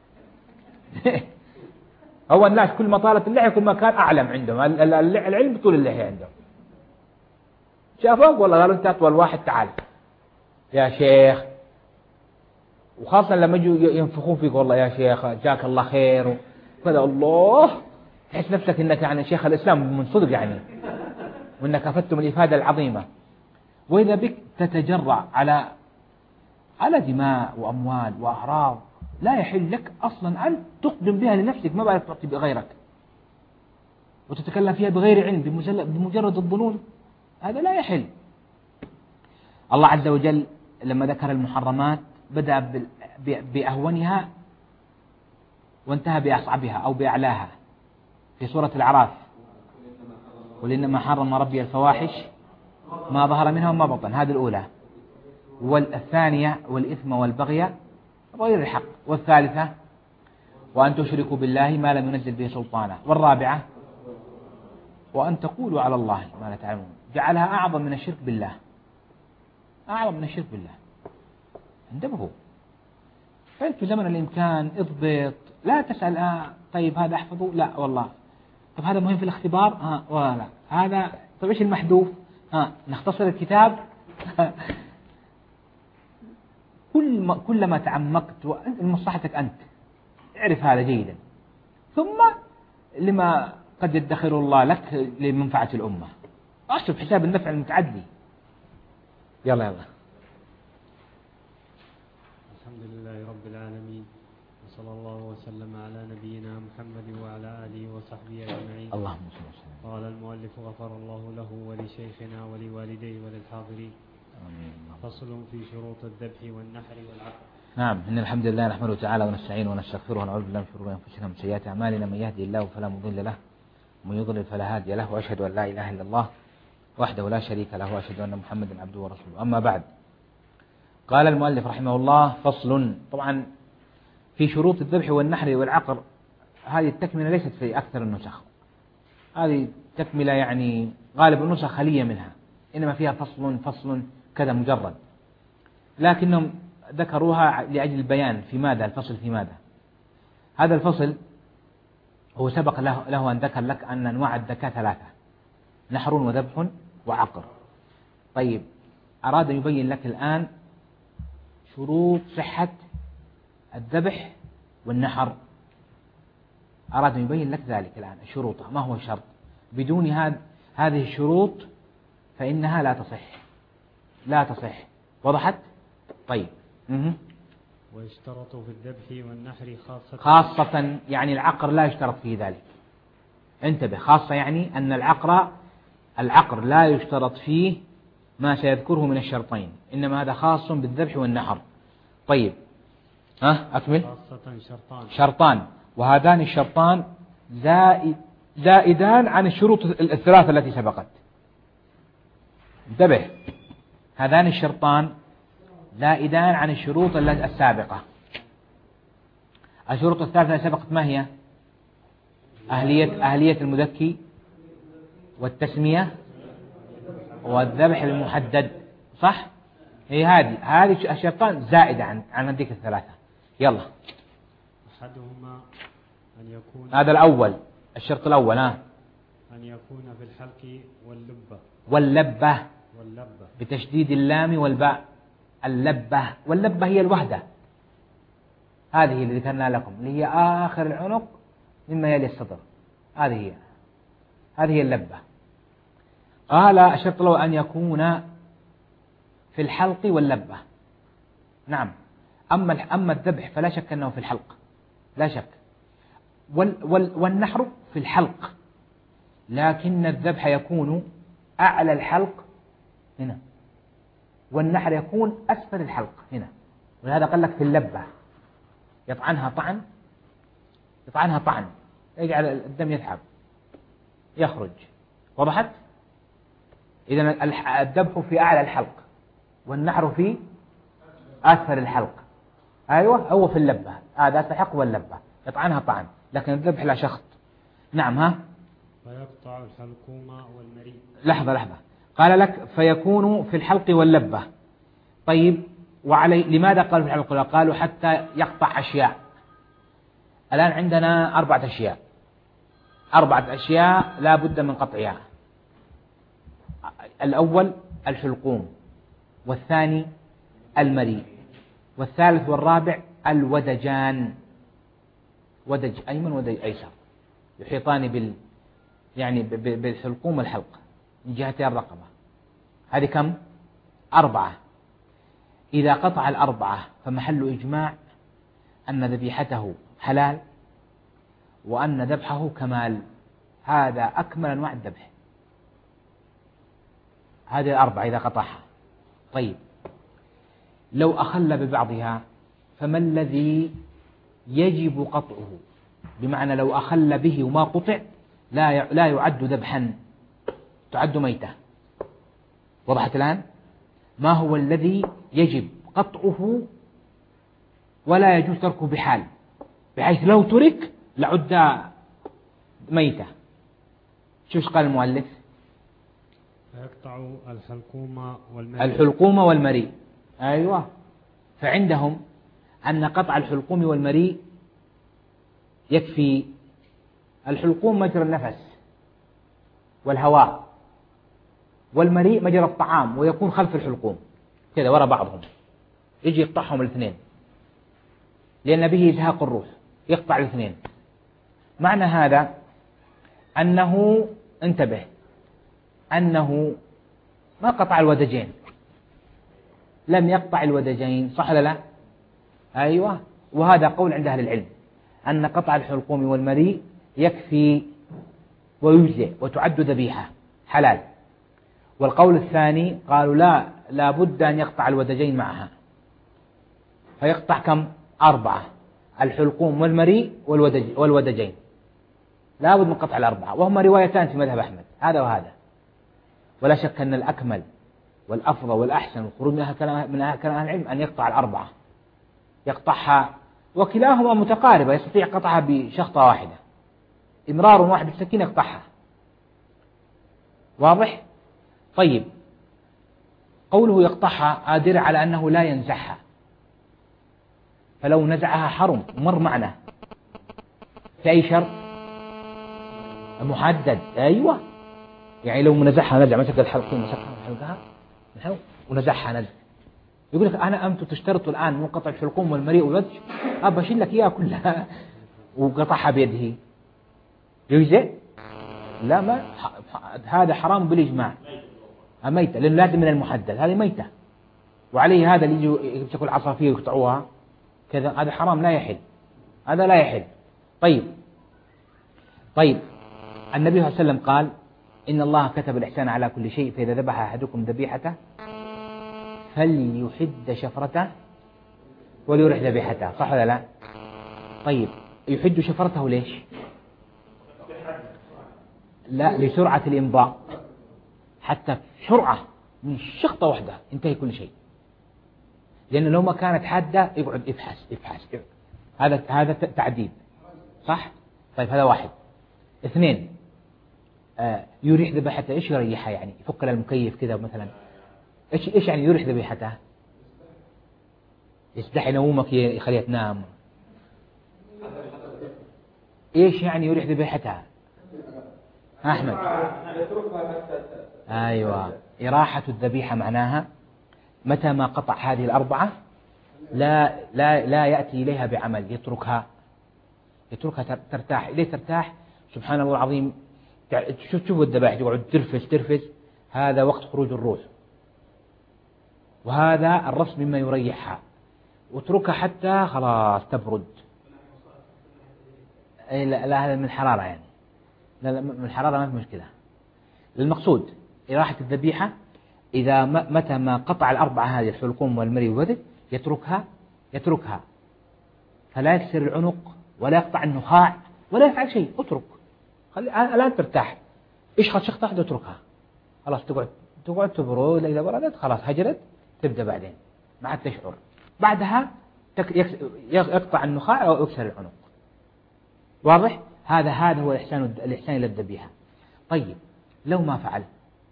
هو الناس كل ما طالت اللحية كل ما كان أعلم عندهم، العلم بطول اللحية عندهم. شافوك والله قالوا أنت أطول واحد، تعال يا شيخ، وخاصة لما يجوا ينفخون فيك والله يا شيخ جاك الله خير وكذا، الله تحس نفسك إنك يعني شيخ الإسلام من صدق يعني، وإنك أفدتم الإفادة العظيمة. وإذا بك تتجرع على على دماء وأموال وأعراض لا يحل لك أصلا أن تقدم بها لنفسك، ما بعرف تعطي بغيرك، وتتكلم فيها بغير علم بمجرد الظنون، هذا لا يحل. الله عز وجل لما ذكر المحرمات بدأ بأهونها وانتهى بأصعبها أو بأعلاها في سورة الأعراف، قل إنما حرم ربي الفواحش ما ظهر منها وما بطن، هذه الأولى، والثانية والإثم والبغي غير الحق، والثالثة وأن تشركوا بالله ما لم ينزل به سلطانا، والرابعة وأن تقولوا على الله ما لا تعلمون، جعلها أعظم من الشرك بالله، أعظم من الشرك بالله. انتبهوا، فأنت زمن الإمكان اضبط، لا تسأل آه طيب هذا أحفظه، لا والله، طب هذا مهم في الاختبار، ها آه ولا لا هذا، طب إيش المحذوف، ها آه نختصر الكتاب كل ما كلما تعمقت لمصلحتك أنت، اعرف هذا جيدا، ثم لما قد يدخر الله لك لمنفعة الأمة، أحسب حساب النفع المتعدي. يلا يلا. الحمد لله رب العالمين، وصلى الله وسلم على نبينا محمد وعلى آله وصحبه أجمعين. اللهم صل وسلم. قال المؤلف غفر الله له ولشيخنا ولوالديه وللحاضرين. آمين. فصل في شروط الذبح والنحر والعقد. نعم، إن الحمد لله نحمده تعالى ونستعينه ونستغفره ونعوذ بالله من شرور أنفسنا ومن سيئات أعمالنا، من يهدي الله فلا مضل له ومن يضلل فلا هادي له، وأشهد أن لا إله إلا الله وحده لا شريك له، وأشهد أن محمدا عبده ورسوله. أما بعد، قال المؤلف رحمه الله فصل. طبعا في شروط الذبح والنحر والعقر، هذه التكملة ليست في أكثر النسخ، هذه تكملة يعني غالب النسخ خالية منها، إنما فيها فصل فصل كذا مجرد، لكنهم ذكروها لأجل البيان في ماذا الفصل، في ماذا هذا الفصل. هو سبق له, له أن ذكر لك أن أنواع الذكاة ثلاثة، نحر وذبح وعقر. طيب، أراد أن يبين لك الآن شروط صحة الذبح والنحر، أراد أن يبين لك ذلك الآن الشروط، ما هو الشرط، بدون هذه هذه الشروط فإنها لا تصح، لا تصح. وضحت؟ طيب. م- ويشترط في الذبح والنحر خاصة خاصة يعني العقر لا يشترط فيه ذلك، انتبه، خاصة يعني أن العقر العقر لا يشترط فيه ما سيذكره من الشرطين، إنما هذا خاص بالذبح والنحر. طيب ها أكمل. خاصة شرطان شرطان، وهذان الشرطان زائد زائدان عن الشروط الثلاثة التي سبقت. انتبه، هذان الشرطان زائدان عن الشروط السابقة. الشروط الثلاثة التي سبقت ما هي؟ أهلية أهلية المذكي، والتسمية، والذبح المحدد، صح؟ هي هذه هذه الشرطان زائدة عن عن هذيك الثلاثة. يلا. أحدهما أن يكون هذا الأول، الشرط الأول ها أن يكون في الحلق واللبة واللبة واللبة بتشديد اللام والباء. اللبة واللبة هي الوحدة، هذه اللي ذكرنا لكم، اللي هي آخر العنق مما يلي الصدر، هذه هي هذه هي اللبة. قال الشرط الأول أن يكون في الحلق واللبة. نعم، أما أما الذبح فلا شك أنه في الحلق، لا شك، وال وال والنحر في الحلق، لكن الذبح يكون أعلى الحلق هنا، والنحر يكون أسفل الحلق هنا، ولهذا قال لك في اللبة يطعنها طعن، يطعنها طعن يجعل الدم يذهب يخرج. وضحت؟ إذن الذبح في أعلى الحلق والنحر في أسفل الحلق. أيوة، هو في اللبة، هذا آه الحلق واللبة يطعنها طعن، لكن الذبح لا شخط. نعم ها. فيقطع الحلقوم والمريء. لحظة لحظة، قال لك فيكون في الحلق واللبة. طيب، وعلي لماذا قالوا في الحلق؟ قالوا حتى يقطع أشياء. الآن عندنا أربعة أشياء، أربعة أشياء لا بد من قطعها. الأول الحلقوم، والثاني المريء، والثالث والرابع الودجان، ودج أيمن ودج أيسر، يحيطان بال يعني بالحلقوم والحلق من جهتي الرقبة. هذه كم؟ أربعة. إذا قطع الأربعة فمحل إجماع أن ذبيحته حلال، وأن ذبحه كمال، هذا أكمل أنواع الذبح، هذه الأربعة إذا قطعها. طيب، لو أخل ببعضها فما الذي يجب قطعه؟ بمعنى لو أخل به وما قطع لا لا يعد ذبحا، تعد ميتة. وضحت الآن؟ ما هو الذي يجب قطعه ولا يجوز تركه بحال، بحيث لو ترك لعد ميتة؟ شوش قال المؤلف؟ فيقطع الحلقوم والمريء. الحلقوم والمريء، أيوة. فعندهم أن قطع الحلقوم والمريء يكفي. الحلقوم مجرى النفس والهواء، والمريء مجرى الطعام ويكون خلف الحلقوم كذا وراء بعضهم، يجي يقطعهم الاثنين لأن به إزهاق الروح، يقطع الاثنين. معنى هذا أنه، انتبه، أنه ما قطع الودجين، لم يقطع الودجين، صح ولا لا؟ أيوة. وهذا قول عند أهل العلم أن قطع الحلقوم والمريء يكفي ويجزئ وتعد ذبيحة حلال. والقول الثاني قالوا لا، لا بد أن يقطع الودجين معها، فيقطع كم؟ أربعة، الحلقوم والمريء والودج والودجين، لا بد من قطع الأربعة، وهما روايتان في مذهب أحمد، هذا وهذا. ولا شك أن الأكمل والأفضل والأحسن والخروج من كلام من كلام أهل العلم أن يقطع الأربعة، يقطعها، وكلاهما متقاربة، يستطيع قطعها بشخطة واحدة، إمرار واحد بالسكين يقطعها. واضح؟ طيب، قوله يقطعها قادر على أنه لا ينزعها، فلو نزعها حرم، مر معنا في أي شرط محدد. أيوة، يعني لو نزعها نزع، مسك الحلقين مسكها حلقها ونزعها نزع، يقول لك أنا أنتم تشترطوا الآن من قطع الحلقوم والمريء والودج، أبى أشيل لك إياها كلها وقطعها بيده، يجزئ؟ لا، ما هذا حرام بالإجماع، ميتة، لأنه لازم من المحدد، هذه ميتة. وعليه هذا اللي يجوا يمسكوا العصافير ويقطعوها كذا، هذا حرام لا يحل، هذا لا يحل. طيب طيب النبي صلى الله عليه وسلم قال إن الله كتب الإحسان على كل شيء فإذا ذبح أحدكم ذبيحته فليحد شفرته وليرح ذبيحته، صح ولا لا؟ طيب يحد شفرته ليش؟ لا، لسرعة الإمضاء، حتى سرعة من شخطة واحدة انتهي كل شيء. لأنه لو ما كانت حادة يقعد يبحث يبحث هذا هذا تعذيب، صح؟ طيب هذا واحد. اثنين، آه يريح ذبيحته. إيش يريحها يعني؟ يفك لها المكيف كذا مثلا. إيش إيش يعني يريح ذبيحته؟ يستحي نومك يخليها تنام. إيش يعني يريح ذبيحتها؟ أحمد. أيوة، إراحة الذبيحة معناها متى ما قطع هذه الأربعة لا لا لا يأتي إليها بعمل، يتركها يتركها ترتاح. ليه ترتاح؟ سبحان الله العظيم. شوف شوفوا الذبائح تقعد ترفس ترفس، هذا وقت خروج الروح، وهذا الرفس مما يريحها، واتركها حتى خلاص تبرد. أي لا, لا هذا من الحرارة يعني، لا, لا من الحرارة ما في مشكلة. المقصود إراحة الذبيحة إذا متى ما قطع الأربعة هذه الحلقوم والمري والوذك يتركها يتركها فلا يكسر العنق ولا يقطع النخاع ولا يفعل شيء. اترك، خلي الآن ترتاح. اشخص شخص واحد اتركها خلاص، تقعد تقعد تبرد. إذا بردت خلاص هجرت، تبدأ بعدين ما عاد تشعر. بعدها يقطع النخاع أو يكسر العنق. واضح؟ هذا هذا هو الإحسان الإحسان إلى الذبيحة. طيب لو ما فعل،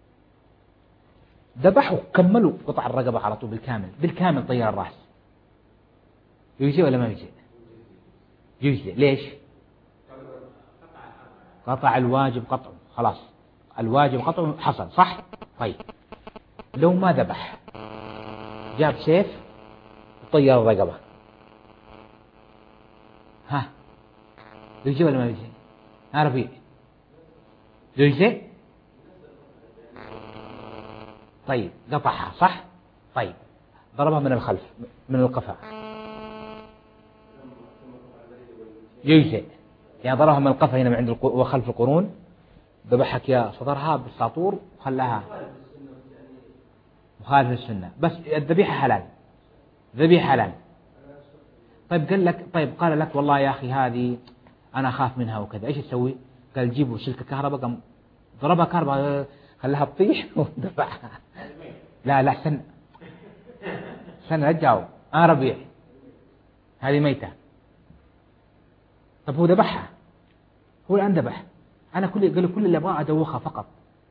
ذبحوا كملوا قطع الرقبة على طول بالكامل بالكامل، طير الرأس، يجزئ ولا ما يجزئ؟ يجزئ. ليش؟ قطع الواجب قطعه، خلاص الواجب قطعه حصل، صح؟ طيب لو ما ذبح، جاب سيف وطير الرقبة، ها يجزئ ولا ما يجزئ؟ ها رفيق، يجزئ؟ طيب قطعها، صح؟ طيب ضربها من الخلف من القفا، يجزئ. يعني ضربها من القفا هنا من عند وخلف القرون، ذبحك يا صدرها بالساطور وخلاها مخالف السنة. بس الذبيحة حلال، ذبيحة حلال. طيب قال لك طيب قال لك والله يا أخي هذه أنا أخاف منها وكذا، إيش تسوي؟ قال جيبوا سلك كهرباء، قام ضربها كهرباء خلاها تطيح ودفعها. لا لا سن سن رجعوا أنا ربيع، هذه ميتة. طب هو ذبحها، هو الآن ذبح، أنا كل قالوا كل اللي أبغاه أدوخها فقط،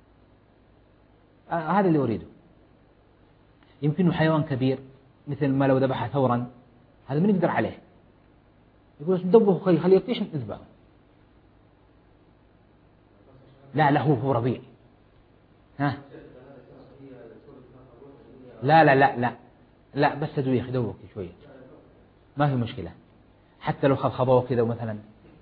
آه هذا اللي أريده. يمكنه حيوان كبير مثل ما لو ذبحها ثورا، هذا من يقدر عليه، يقول دوخه خليه خليه يطيش نذبحه. لا لا هو هو ربيع. ها لا لا لا لا لا بس تدويخ يدوخ شوية ما في مشكلة، حتى لو خضخضوه كذا مثلا.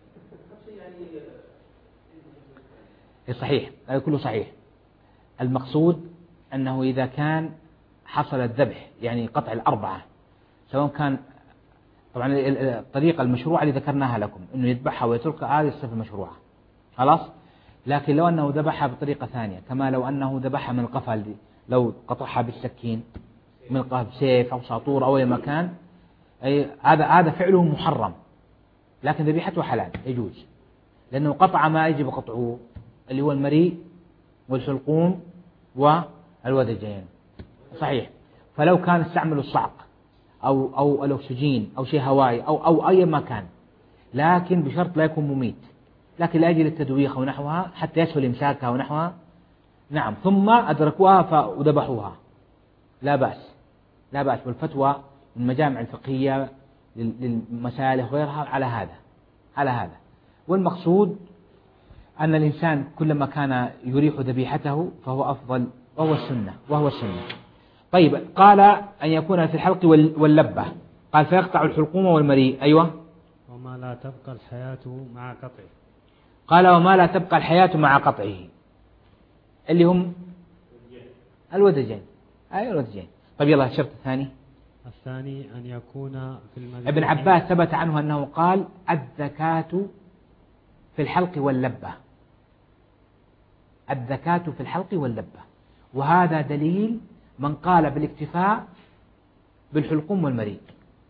صحيح، هذا كله صحيح. المقصود أنه إذا كان حصل الذبح يعني قطع الأربعة، سواء كان طبعا الطريقة المشروعة اللي ذكرناها لكم أنه يذبحها ويتركها، هذه الصفة المشروعة خلاص. لكن لو أنه ذبحها بطريقة ثانية، كما لو أنه ذبحها من القفا، لو قطعها بالسكين من القفا بسيف أو ساطور أو أي مكان، أي هذا هذا فعله محرم، لكن ذبيحته حلال يجوز، لأنه قطع ما يجب قطعه اللي هو المريء والحلقوم والودجين. صحيح. فلو كان استعملوا الصعق أو أو الأكسجين أو شيء هوائي أو أو أي مكان، لكن بشرط لا يكون مميت، لكن لأجل التدويخ ونحوها حتى يسهل إمساكها ونحوها، نعم، ثم أدركوها وذبحوها، لا بأس لا بأس. والفتوى من المجامع الفقهية للمسالخ وغيرها على هذا على هذا. والمقصود أن الإنسان كلما كان يريح ذبيحته فهو أفضل، وهو السنة وهو السنة. طيب قال أن يكون في الحلق واللبة، قال فيقطع الحلقوم والمريء. أيوة. وما لا تبقى الحياة مع قطعه. قال وما لا تبقى الحياة مع قطعه، اللي هم الودجين. أي الودجين. طيب يلا الشرط الثاني. الثاني أن يكون في المذبوح. ابن عباس ثبت عنه أنه قال الزكاة في الحلق واللبة، الذكاة في الحلق واللبة، وهذا دليل من قال بالاكتفاء بالحلقوم والمريء،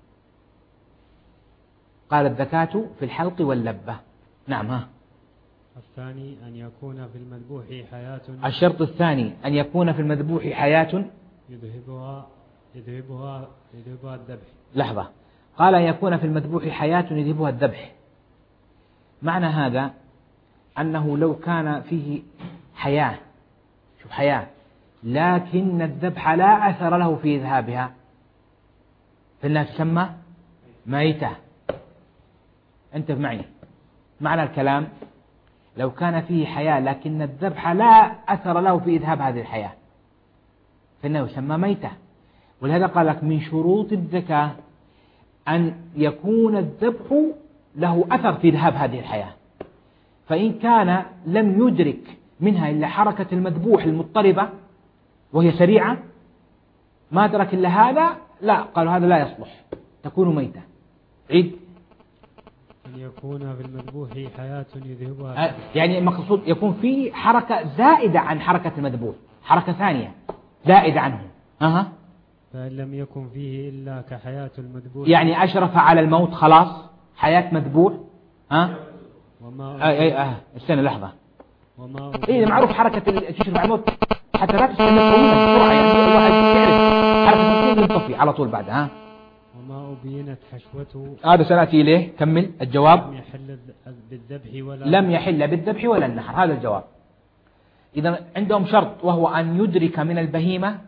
قال الذكاة في الحلق واللبة. نعم. ها الثاني أن يكون في المذبوح حياة. الشرط الثاني أن يكون في المذبوح حياة يذهبها يذهبها يذهبها الذبح. لحظة، قال أن يكون في المذبوح حياة يذهبها الذبح. معنى هذا أنه لو كان فيه حياة، شوف حياة، لكن الذبح لا أثر له في إذهابها، فإنها تسمى ميتة. انتبه معي معنى الكلام، لو كان فيه حياة لكن الذبح لا أثر له في إذهاب هذه الحياة فإنه يسمى ميتة. ولهذا قال لك من شروط الزكاة أن يكون الذبح له أثر في إذهاب هذه الحياة، فإن كان لم يدرك منها إلا حركة المذبوح المضطربة وهي سريعة، ما أدرك إلا هذا، لا، قالوا هذا لا يصلح، تكون ميتة. عيد. أن يكون في المذبوح حياة يذهبها، يعني المقصود يكون في حركة زائدة عن حركة المذبوح، حركة ثانية زائدة عنه. أها. فإن لم يكن فيه إلا كحياة المذبوح، يعني أشرف على الموت، خلاص حياة مذبوح. ها. وما أي أي أه استنى لحظة. وما إيه معروف حركة تشرف على الموت حتى لا تستمر طويلا بسرعة، يعني الواحد يعرف حركة الموت ينطفي على طول بعدها. ها. وما أبينت حشوته، هذا سنأتي إليه. كمل الجواب. لم يحل بالذبح ولا لم يحل بالذبح ولا النحر، هذا الجواب. إذا عندهم شرط وهو أن يدرك من البهيمة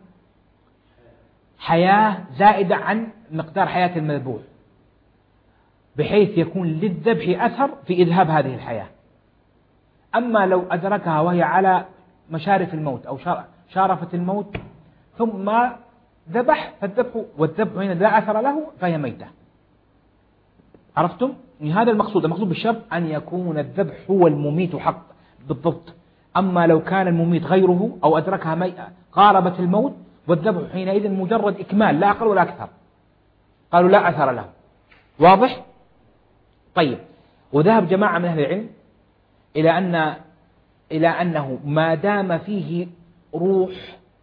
حياة زائدة عن مقدار حياة المذبوح، بحيث يكون للذبح أثر في إذهاب هذه الحياة. أما لو أدركها وهي على مشارف الموت أو شارفت الموت ثم ذبح، فالذبح والذبح هنا لا أثر له فهي ميتة. عرفتم؟ هذا المقصود. المقصود بالشرط أن يكون الذبح هو المميت حق بالضبط. أما لو كان المميت غيره أو أدركها ميتة قاربت الموت، والذبح حينئذ مجرد إكمال لا أقل ولا أكثر، قالوا لا أثر له. واضح؟ طيب. وذهب جماعة من أهل العلم إلى أن إلى أنه ما دام فيه روح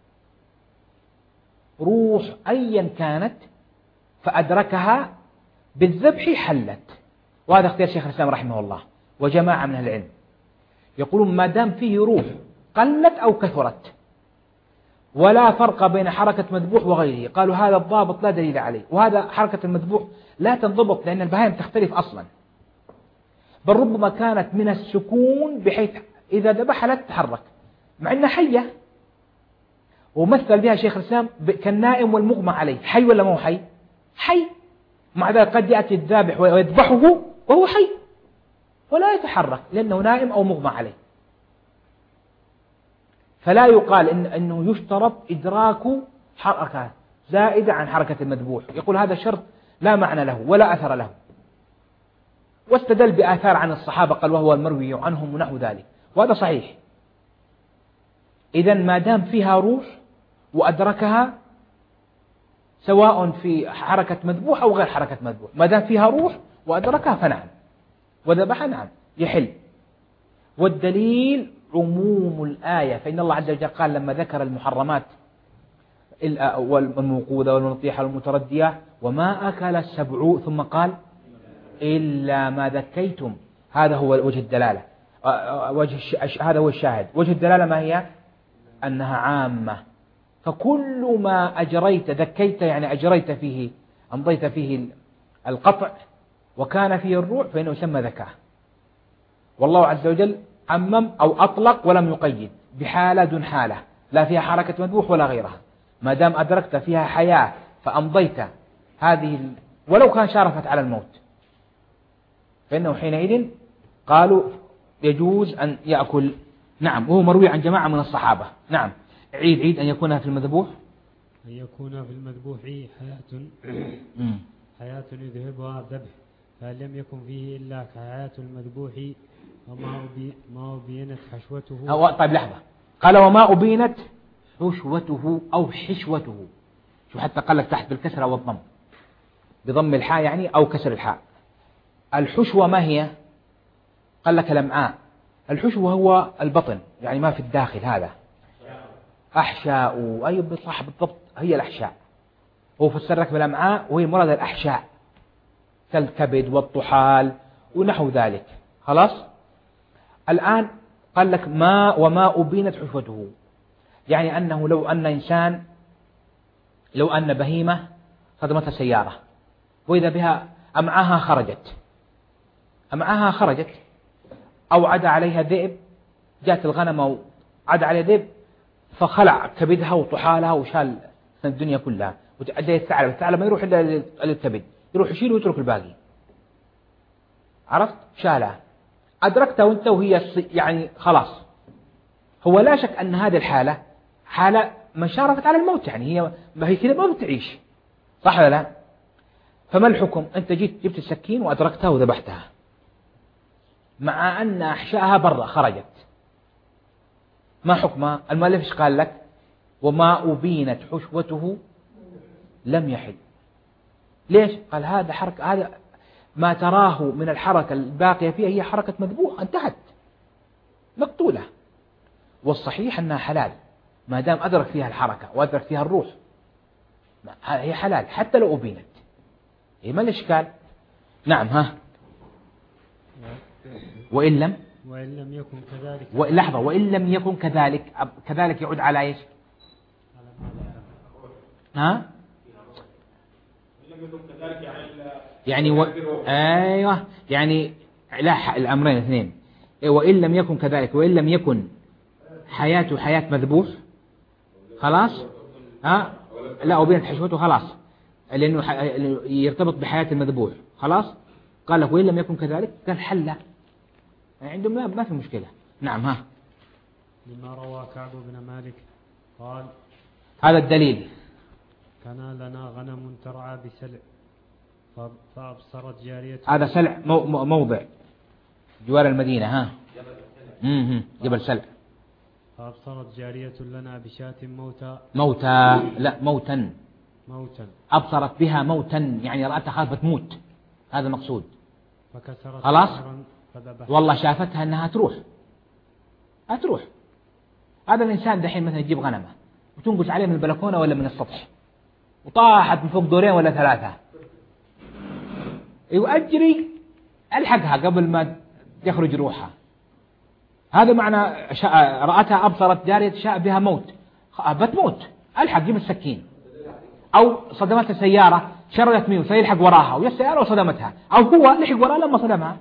روح أيا كانت فأدركها بالذبح حلت. وهذا اختيار شيخ الإسلام رحمه الله وجماعة من أهل العلم، يقولون ما دام فيه روح قلت أو كثرت ولا فرق بين حركة مذبوح وغيره، قالوا هذا الضابط لا دليل عليه. وهذا حركة المذبوح لا تنضبط لأن البهائم تختلف أصلا، بل ربما كانت من السكون بحيث إذا ذبح لا تتحرك مع أنها حية. ومثل بها شيخ الإسلام كالنائم والمغمى عليه، حي ولا مو حي؟ حي. مع ذلك قد يأتي الذابح ويذبحه وهو حي ولا يتحرك لأنه نائم أو مغمى عليه. فلا يقال إن أنه يشترط إدراك حركة زائدة عن حركة المذبوح، يقول هذا شرط لا معنى له ولا أثر له. واستدل بآثار عن الصحابة قال وهو المروي عنهم ونحو ذلك، وهذا صحيح. إذن ما دام فيها روح وأدركها سواء في حركة مذبوح أو غير حركة مذبوح، ما دام فيها روح وأدركها فنعم، وذبح نعم يحل. والدليل عموم الآية، فإن الله عز وجل قال لما ذكر المحرمات والموقوذة والمنطيحة والمتردية وما أكل السبع ثم قال إلا ما ذكيتم، هذا هو وجه الدلالة، وجه هذا هو الشاهد. وجه الدلالة ما هي؟ أنها عامة، فكل ما أجريت ذكيت يعني أجريت فيه أمضيت فيه القطع وكان فيه الروح فإنه يسمى ذكاء. والله عز وجل عمم أو أطلق ولم يقيد بحالة دون حالة لا فيها حركة مذبوح ولا غيرها، ما دام أدركت فيها حياة فأمضيت هذه ولو كان شارفت على الموت فإنه حينئذ قالوا يجوز أن يأكل. نعم. وهو مروي عن جماعة من الصحابة. نعم. عيد عيد أن يكون في المذبوح أن يكون في المذبوح حياة حياة يذهبها الذبح، فلم لم يكن فيه إلا كحياة المذبوح وما أبي ما أبينت حشوته. أو طيب لحظة، قال وما أبينت حشوته أو حشوته، شو حتى قال لك تحت بالكسر أو الضم، بضم الحاء يعني أو كسر الحاء. الحشوة ما هي؟ قال لك الأمعاء. الحشو هو البطن، يعني ما في الداخل، هذا أحشاء، أي صح بالضبط، هي الأحشاء. هو فسر لك بالأمعاء، وهي مراد الأحشاء كالكبد والطحال ونحو ذلك. خلاص. الآن قال لك ما وما أبينت حشوته، يعني أنه لو أن إنسان لو أن بهيمة صدمتها سيارة وإذا بها أمعاها خرجت أمعاها خرجت أو عدا عليها ذئب، جاءت الغنم وعدا عليها ذئب فخلع كبدها وطحالها وشال الدنيا كلها، وتأدي الثعلب الثعلب ما يروح إلا للكبد، يروح يشيله ويترك الباقي. عرفت؟ شالها، أدركتها وانت وهي يعني خلاص. هو لا شك أن هذه الحالة حالة ما شارفت على الموت، يعني هي ما هي كذا ما بتعيش، صح ولا لا؟ فما الحكم؟ أنت جيت جبت السكين وأدركتها وذبحتها مع أن أحشائها برا خرجت، ما حكمها؟ المؤلف ايش قال لك؟ وما أبينت حشوته لم يحل. ليش؟ قال هذا حركة، هذا ما تراه من الحركة الباقية فيها هي حركة مذبوحة انتهت مقتولة، والصحيح أنها حلال ما دام أدرك فيها الحركة وأدرك فيها الروح، هي حلال حتى لو أبينت. إيه ما الإشكال؟ نعم. ها وإن لم وإن لم يكن كذلك لحظة وإن لم يكن كذلك، كذلك يعود على إيش؟ ها يعني و... أيوة يعني لا الأمرين اثنين. وإن لم يكن كذلك، وإن لم يكن حياته حياة مذبوح خلاص. ها لا أبينت حشوته خلاص، لأنه ح... يرتبط بحياة المذبوح خلاص. قال لك وإن لم يكن كذلك، قال حل عندهم ما, ما في مشكلة. نعم. ها لما روى كعب بن مالك قال هذا الدليل. كان لنا غنم ترعى بسلع فأبصرت جارية، هذا سلع مو... موضع جوار المدينة. ها امم جبل سلع. فأبصرت جارية لنا بشاة موتى موتى لا موتا موتا أبصرت بها موتا، يعني رأتها خافت تموت، هذا مقصود. فكسرت خلاص. فذبح. والله شافتها أنها تروح هتروح. هذا الإنسان دحين مثلا يجيب غنمة وتنقش عليه من البلكونة ولا من السطح وطاحت من فوق دورين ولا ثلاثة، يؤجري الحقها قبل ما يخرج روحها. هذا معنى شا... رأتها أبصرت جارية شاء بها موت، بتموت الحق جيب السكين. أو صدمتها سيارة شردت ميو سيلحق وراها ويا السيارة وصدمتها، أو هو لحق وراها لما صدمها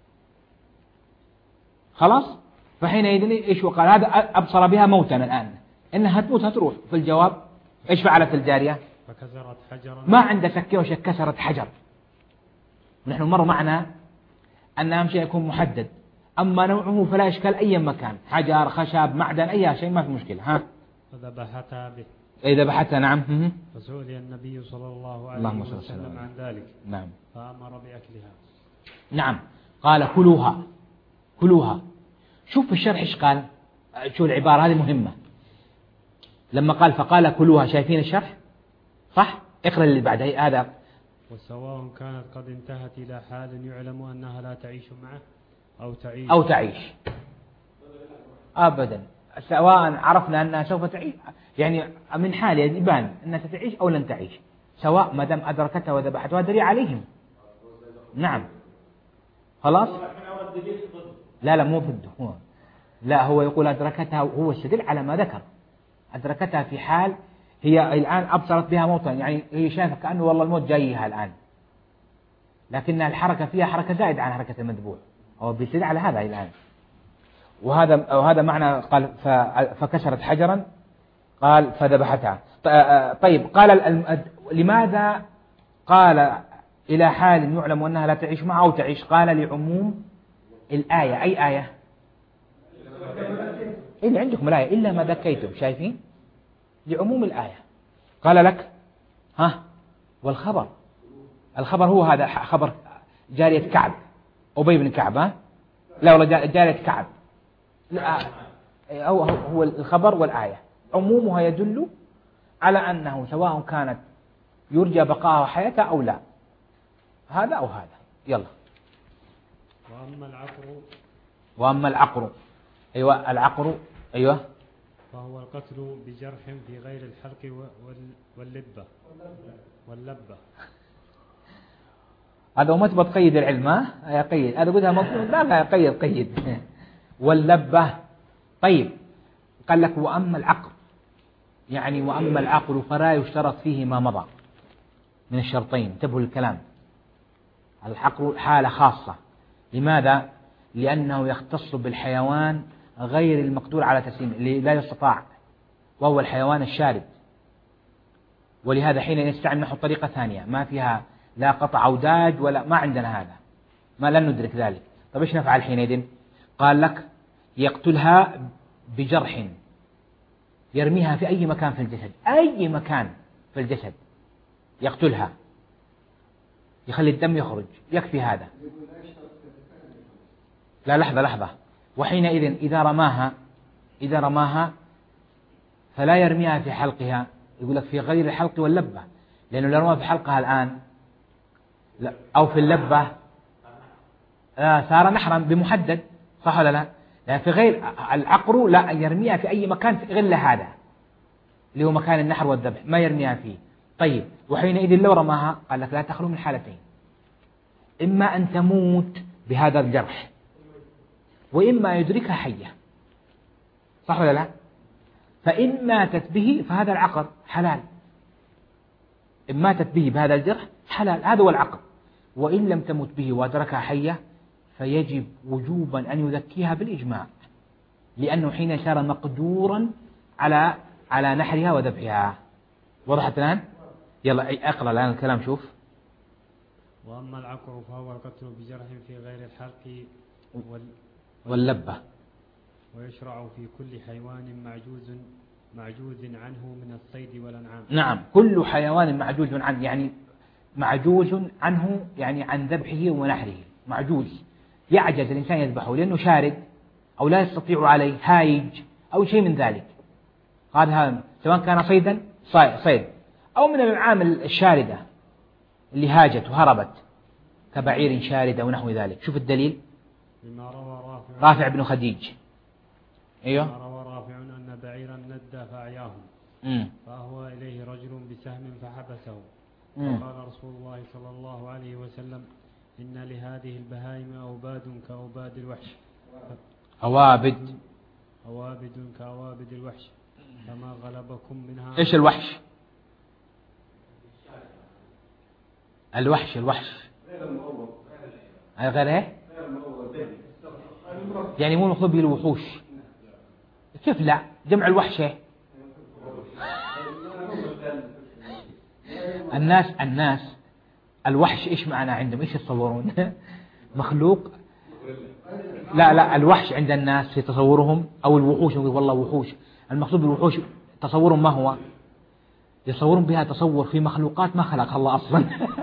خلاص. فحينئذ إيش وقال؟ هذا أبصر بها موتا الآن، إنها تموت هتروح. في الجواب إيش فعلت الجارية؟ فكسرت حجرا. ما عنده سكين وش كسرت حجر. نحن مر معنا أن أهم شيء يكون محدد، أما نوعه فلا إشكال أي مكان، حجر خشب معدن أي شيء ما في مشكلة. ها فذبحتها به. إذا ذبحتها نعم. فسئل النبي صلى الله عليه وسلم عن ذلك. نعم. فأمر بأكلها. نعم. قال كلوها كلوها. شوف في الشرح إيش قال، شو العبارة هذه مهمة. لما قال فقال كلوها، شايفين الشرح صح؟ اقرأ اللي بعده هذا. وسواء كانت قد انتهت إلى حال يعلم أنها لا تعيش معه أو تعيش أو تعيش أبدا، سواء عرفنا أنها سوف تعيش، يعني من حال يبان أنها ستعيش أو لن تعيش، سواء ما دام أدركتها وذبحتها دليل عليهم. نعم خلاص. لا لا مو ضده هو، لا هو يقول أدركتها، هو استدل على ما ذكر، أدركتها في حال هي الآن أبصرت بها موتا، يعني هي شايفة كأنه والله الموت جايها الآن، لكن الحركة فيها حركة زائدة عن حركة المذبوح، هو بيستدل على هذا الآن. وهذا وهذا معنى قال فكسرت حجرا، قال فذبحتها. طيب قال لماذا قال إلى حال يعلم أنها لا تعيش معه أو تعيش؟ قال لعموم الآية. أي آية؟ إلا عندكم الآية إلا ما ذكيتم، شايفين؟ لعموم الآية. قال لك ها والخبر، الخبر هو هذا خبر جارية كعب أبي بن كعب. ها لا والله جارية كعب، لا هو هو الخبر والآية عمومها يدل على أنه سواء كانت يرجى بقاء حياتها أو لا، هذا أو هذا. يلا. وأما العفو وأما العقر، أيوة العقر، أيوة فهو القتل بجرح في غير الحلق وال- واللبة واللبة. هذا ما تبغى تقيد العلم، ها قيد، هذا قلتها مفروض، لا لا قيد قيد واللبة. طيب قال لك وأما العقر، يعني وأما العقل فلا يشترط فيه ما مضى من الشرطين. انتبهوا للكلام، العقل حالة خاصة. لماذا؟ لأنه يختص بالحيوان غير المقدور على تسليمه، اللي لا يستطاع، وهو الحيوان الشارد. ولهذا حين يستعمل نحو طريقة ثانية ما فيها لا قطع أو داج ولا، ما عندنا هذا، ما لن ندرك ذلك. طيب إيش نفعل حينئذ؟ قال لك يقتلها بجرح، يرميها في أي مكان في الجسد، أي مكان في الجسد يقتلها، يخلي الدم يخرج، يكفي هذا. لا لحظة لحظة، وحينئذ إذا رماها إذا رماها فلا يرميها في حلقها، يقول لك في غير الحلق واللبة، لأنه لو رماها في حلقها الآن لا أو في اللبة لا صار نحرا بمحدد، صح ولا لا؟ لأن في غير العقر لا يرميها في أي مكان غير هذا اللي هو مكان النحر والذبح، ما يرميها فيه. طيب وحينئذ لو رماها قال لك لا تخلو من حالتين، إما أن تموت بهذا الجرح، وإما يدركها حية، صح ولا لا؟ فإن ماتت به فهذا العقر حلال، إن ماتت به بهذا الجرح حلال، هذا هو العقر. وإن لم تمت به وأدركها حية فيجب وجوبا أن يذكيها بالإجماع، لأنه حين صار مقدورا على على نحرها وذبحها. وضحت الآن؟ يلا أقرأ الآن الكلام، شوف. وأما العقر فهو القتل بجرح في غير الحلق وال واللبة، ويشرع في كل حيوان معجوز معجوز عنه من الصيد والأنعام. نعم، كل حيوان معجوز عنه، يعني معجوز عنه يعني عن ذبحه ونحره، معجوز يعجز الإنسان يذبحه لأنه شارد أو لا يستطيع عليه، هايج أو شيء من ذلك. هذا سواء كان صيدا صيد أو من الأنعام الشاردة اللي هاجت وهربت كبعير شارد أو نحو ذلك. شوف الدليل، لما روى رافع, رافع بن خديج، أيوه، لما روى رافع أن بعيرا ندى فأعياه مم. فأهوى إليه رجل بسهم فحبسه، مم. فقال رسول الله صلى الله عليه وسلم إن لهذه البهائم أوباد كأوباد الوحش، أوابد أوابد كأوابد الوحش، فما غلبكم منها. إيش الوحش؟ الوحش الوحش غير إيه؟ يعني مو المقصود به الوحوش، كيف لا؟ جمع الوحشة. الناس الناس الوحش إيش معنى عندهم؟ إيش يتصورون؟ مخلوق؟ لا لا، الوحش عند الناس في تصورهم أو الوحوش، يقول والله وحوش، المقصود بالوحوش تصورهم ما هو؟ يصورون بها تصور في مخلوقات ما خلقها الله أصلا.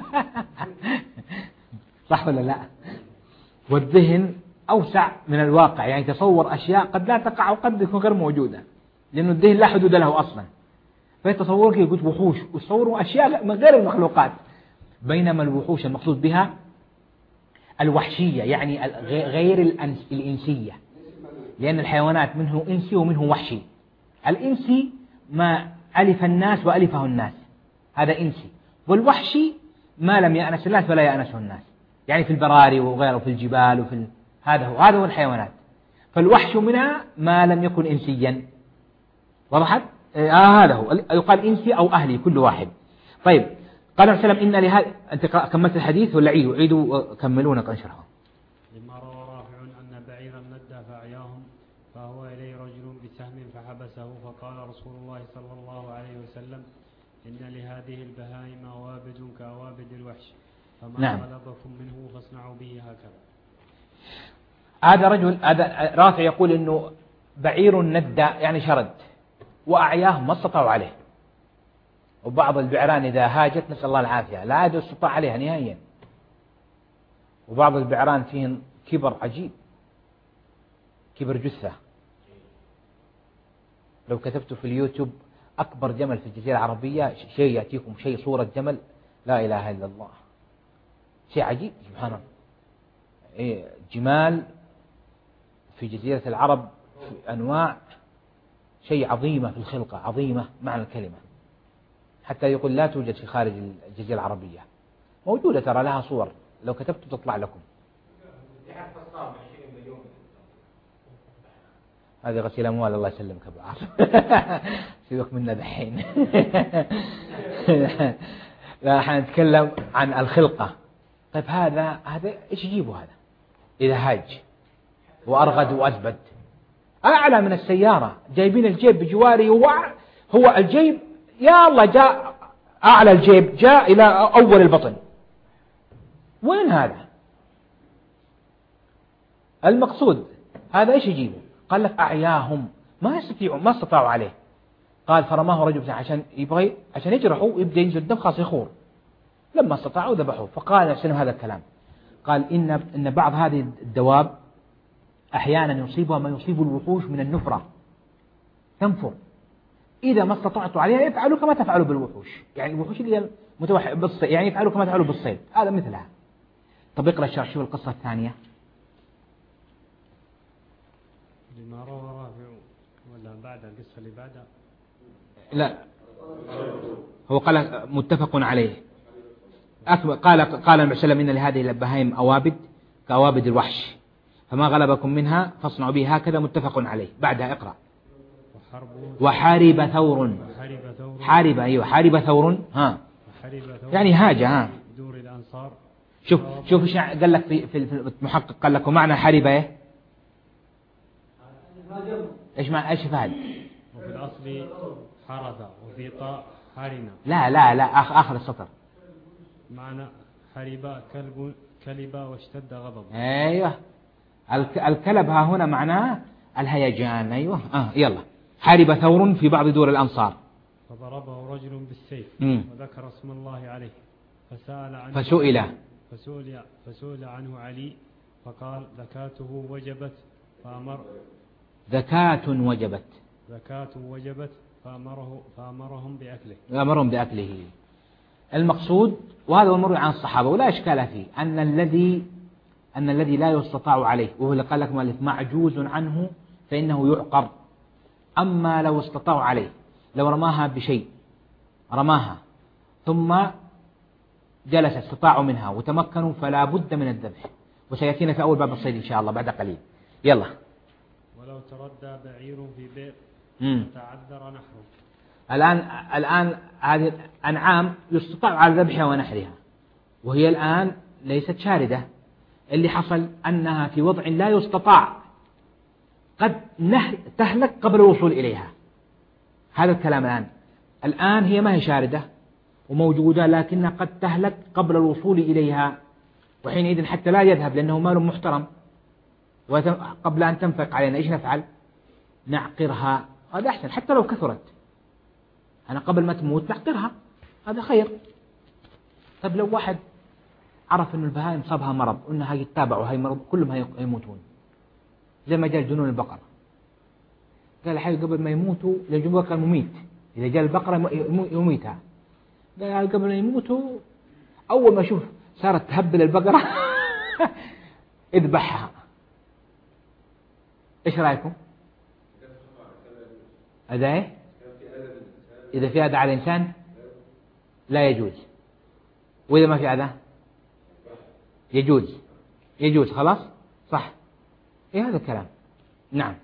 صح ولا لا؟ والذهن أوسع من الواقع، يعني تصور أشياء قد لا تقع وقد تكون غير موجودة، لأنه الذهن لا حدود له أصلا، فيتصورك يقول وحوش وتصوروا أشياء من غير المخلوقات. بينما الوحوش المقصود بها الوحشية، يعني غير الإنسية، لأن الحيوانات منه إنسي ومنه وحشي. الإنسي ما ألف الناس وألفه الناس، هذا إنسي، والوحشي ما لم يأنس الناس ولا يأنسه الناس، يعني في البراري وغيره في الجبال وفي ال... هذا هو هذا هو الحيوانات. فالوحش منها ما لم يكن إنسيا. وضحت؟ آه هذا هو يقال إنسي أو أهلي كل واحد. طيب قال عليه السلام إن لهذا، أنت كملت الحديث ولا عيدوا عيدوا كملونا قنشرها. لما روى رافع أن بعيرا ندى فأعياهم فهو إليه رجل بسهم فحبسه، فقال رسول الله صلى الله عليه وسلم إن لهذه البهائم أوابد كأوابد الوحش، فما نعم. غلبكم منه فاصنعوا به هكذا. هذا رجل، هذا رافع يقول إنه بعير ندى يعني شرد وأعياهم ما استطاعوا عليه، وبعض البعران إذا هاجت نسأل الله العافية لا عاد استطاع عليها نهائيا، وبعض البعران فيهم كبر عجيب، كبر جثة. لو كتبت في اليوتيوب أكبر جمل في الجزيرة العربية شيء يأتيكم شيء صورة جمل لا إله إلا الله، شيء عجيب سبحان الله. إيه جمال في جزيرة العرب في أنواع شيء عظيمة في الخلقة، عظيمة معنى الكلمة، حتى يقول لا توجد في خارج الجزيرة العربية، موجودة ترى لها صور لو كتبت تطلع لكم. هذه غسيل أموال الله يسلمك أبو عاصم. سيبك منا دحين. لا حنتكلم عن الخلقة. طيب هذا هذا إيش يجيبه هذا إذا هاج وأرغد وأزبد أعلى من السيارة، جايبين الجيب بجواري، هو الجيب يا الله جاء أعلى الجيب جاء إلى أول البطن. وين هذا المقصود؟ هذا إيش يجيبه؟ قال لك أعياهم ما يستطيعوا ما استطاعوا عليه. قال فرماه رجل عشان يبغي عشان يجرحوا ويبدأ ينزل الدم خاص يخور، لما استطاعوا ذبحوه. فقال عشان هذا الكلام قال إن إن بعض هذه الدواب أحيانا يصيبها ما يصيب الوحوش من النفرة، تنفر، إذا ما استطعتوا عليها يفعلوا كما تفعلوا بالوحوش، يعني الوحوش اللي هي متوحد بالصيد، يعني يفعلوا كما تفعلوا بالصيد، هذا مثلها. طب اقرأ الشرح، شوف القصة الثانية. لما روى رافع ولا بعد القصة اللي بعدها؟ لا هو قال متفق عليه. قال قال النبي صلى الله عليه وسلم إن لهذه البهائم أوابد كأوابد الوحش، فما غلبكم منها فاصنعوا به هكذا، متفق عليه. بعدها اقرأ. وحارب ثور. حارب أيوه حارب ثور ها يعني هاجة ها دور الأنصار. شوف شوف ايش قال لك في في المحقق، قال لك ومعنى حارب ايه؟ ايش معنى ايش فهد؟ وفي الأصل حرث وفي طاء حارنا. لا لا لا آخر, آخر السطر. معنى حرب كلب كلب واشتد غضب. ايوه الكلب ها هنا معناه الهيجان. ايوه اه يلا. حارب ثور في بعض دور الأنصار فضربه رجل بالسيف مم. وذكر اسم الله عليه فسأل عنه فسئل فسئل فسئل عنه علي فقال زكاته وجبت فأمر زكاة وجبت زكاة وجبت فأمره فأمرهم بأكله أمرهم بأكله. المقصود وهذا المر عن الصحابة ولا إشكال فيه أن الذي أن الذي لا يستطاع عليه، وهو اللي قال لك مؤلف معجوز عنه فإنه يعقر. أما لو استطاعوا عليه، لو رماها بشيء رماها ثم جلس استطاعوا منها وتمكنوا فلا بد من الذبح، وسيأتينا في أول باب الصيد إن شاء الله بعد قليل. يلا. ولو تردى بعير في بئر تعذر نحره. الآن الآن هذه الأنعام يستطاع على ذبحها ونحرها، وهي الآن ليست شاردة. اللي حصل أنها في وضع لا يستطاع، قد تهلك قبل الوصول إليها. هذا الكلام الآن الآن هي ما هي شاردة وموجودة، لكنها قد تهلك قبل الوصول إليها، وحينئذ حتى لا يذهب لأنه مال محترم وقبل أن تنفق علينا إيش نفعل؟ نعقرها. هذا أحسن حتى لو كثرت، أنا قبل ما تموت نعقرها، هذا خير. طيب لو واحد عرف أن البهائم صابها مرض وأنها يتابعوا هاي مرض كلهم هيموتون، زي ما جاء جنون البقر، قال حي قبل ما يموتوا لجنون البقر مميت، إذا جاء البقرة يميتها، قال قبل ما يموتوا أول ما أشوف صارت تهبل البقرة اذبحها. إيش رأيكم؟ هذا إيه؟ إذا في أذى على الإنسان لا يجوز، وإذا ما في أذى يجوز يجوز خلاص صح. إيه هذا الكلام. نعم.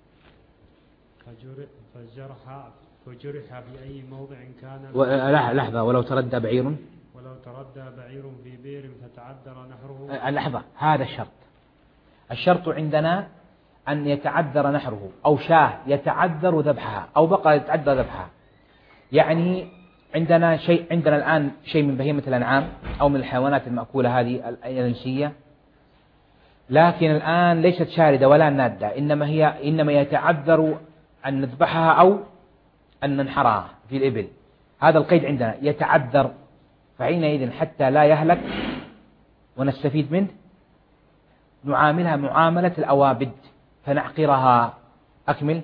فجرح فجرح بأي موضع كان. لحظة. ولو تردى بعير ولو تردى بعير في بئر فتعذر نحره. لحظة، هذا الشرط. الشرط عندنا أن يتعذر نحره، أو شاه يتعذر ذبحها، أو بقرة يتعذر ذبحها. يعني عندنا شيء عندنا الآن شيء من بهيمة الأنعام أو من الحيوانات المأكولة هذه الأنسية، لكن الآن ليست شاردة ولا نادة، إنما هي إنما يتعذر أن نذبحها أو أن ننحرها في الإبل. هذا القيد عندنا يتعذر، فحينئذ حتى لا يهلك ونستفيد منه نعاملها معاملة الأوابد فنعقرها. أكمل.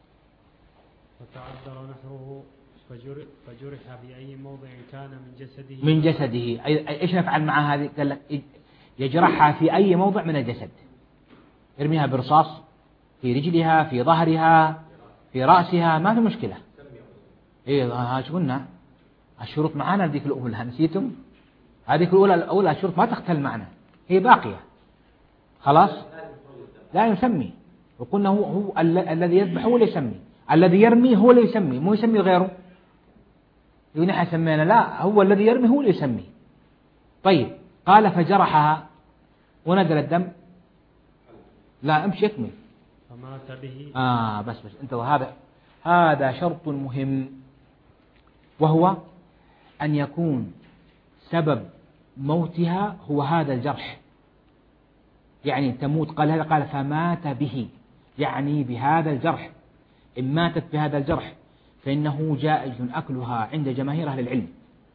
فتعذر نحره فجرح في أي موضع كان من جسده. من جسده إيش نفعل مع هذه؟ قال لك يجرحها في أي موضع من الجسد، يرميها برصاص في رجلها، في ظهرها، في رأسها، ما في مشكلة. إيه ها قلنا الشروط معانا هذيك الأولى، نسيتم؟ هذيك الأولى الأولى الشروط ما تختل معنا، هي باقية خلاص. لا يسمي، وقلنا هو هو الذي يذبح هو اللي يسمي، الذي يرمي هو اللي يسمي، مو يسمي غيره. يقول نحن سمينا، لا، هو الذي يرمي هو اللي يسمي. طيب قال فجرحها ونزل الدم. لا امشي اكمل. فمات به. آه بس بس انت هذا هذا شرط مهم، وهو أن يكون سبب موتها هو هذا الجرح، يعني تموت. قال هذا قال فمات به، يعني بهذا الجرح. إن ماتت بهذا الجرح فإنه جائز أكلها عند جماهير أهل العلم.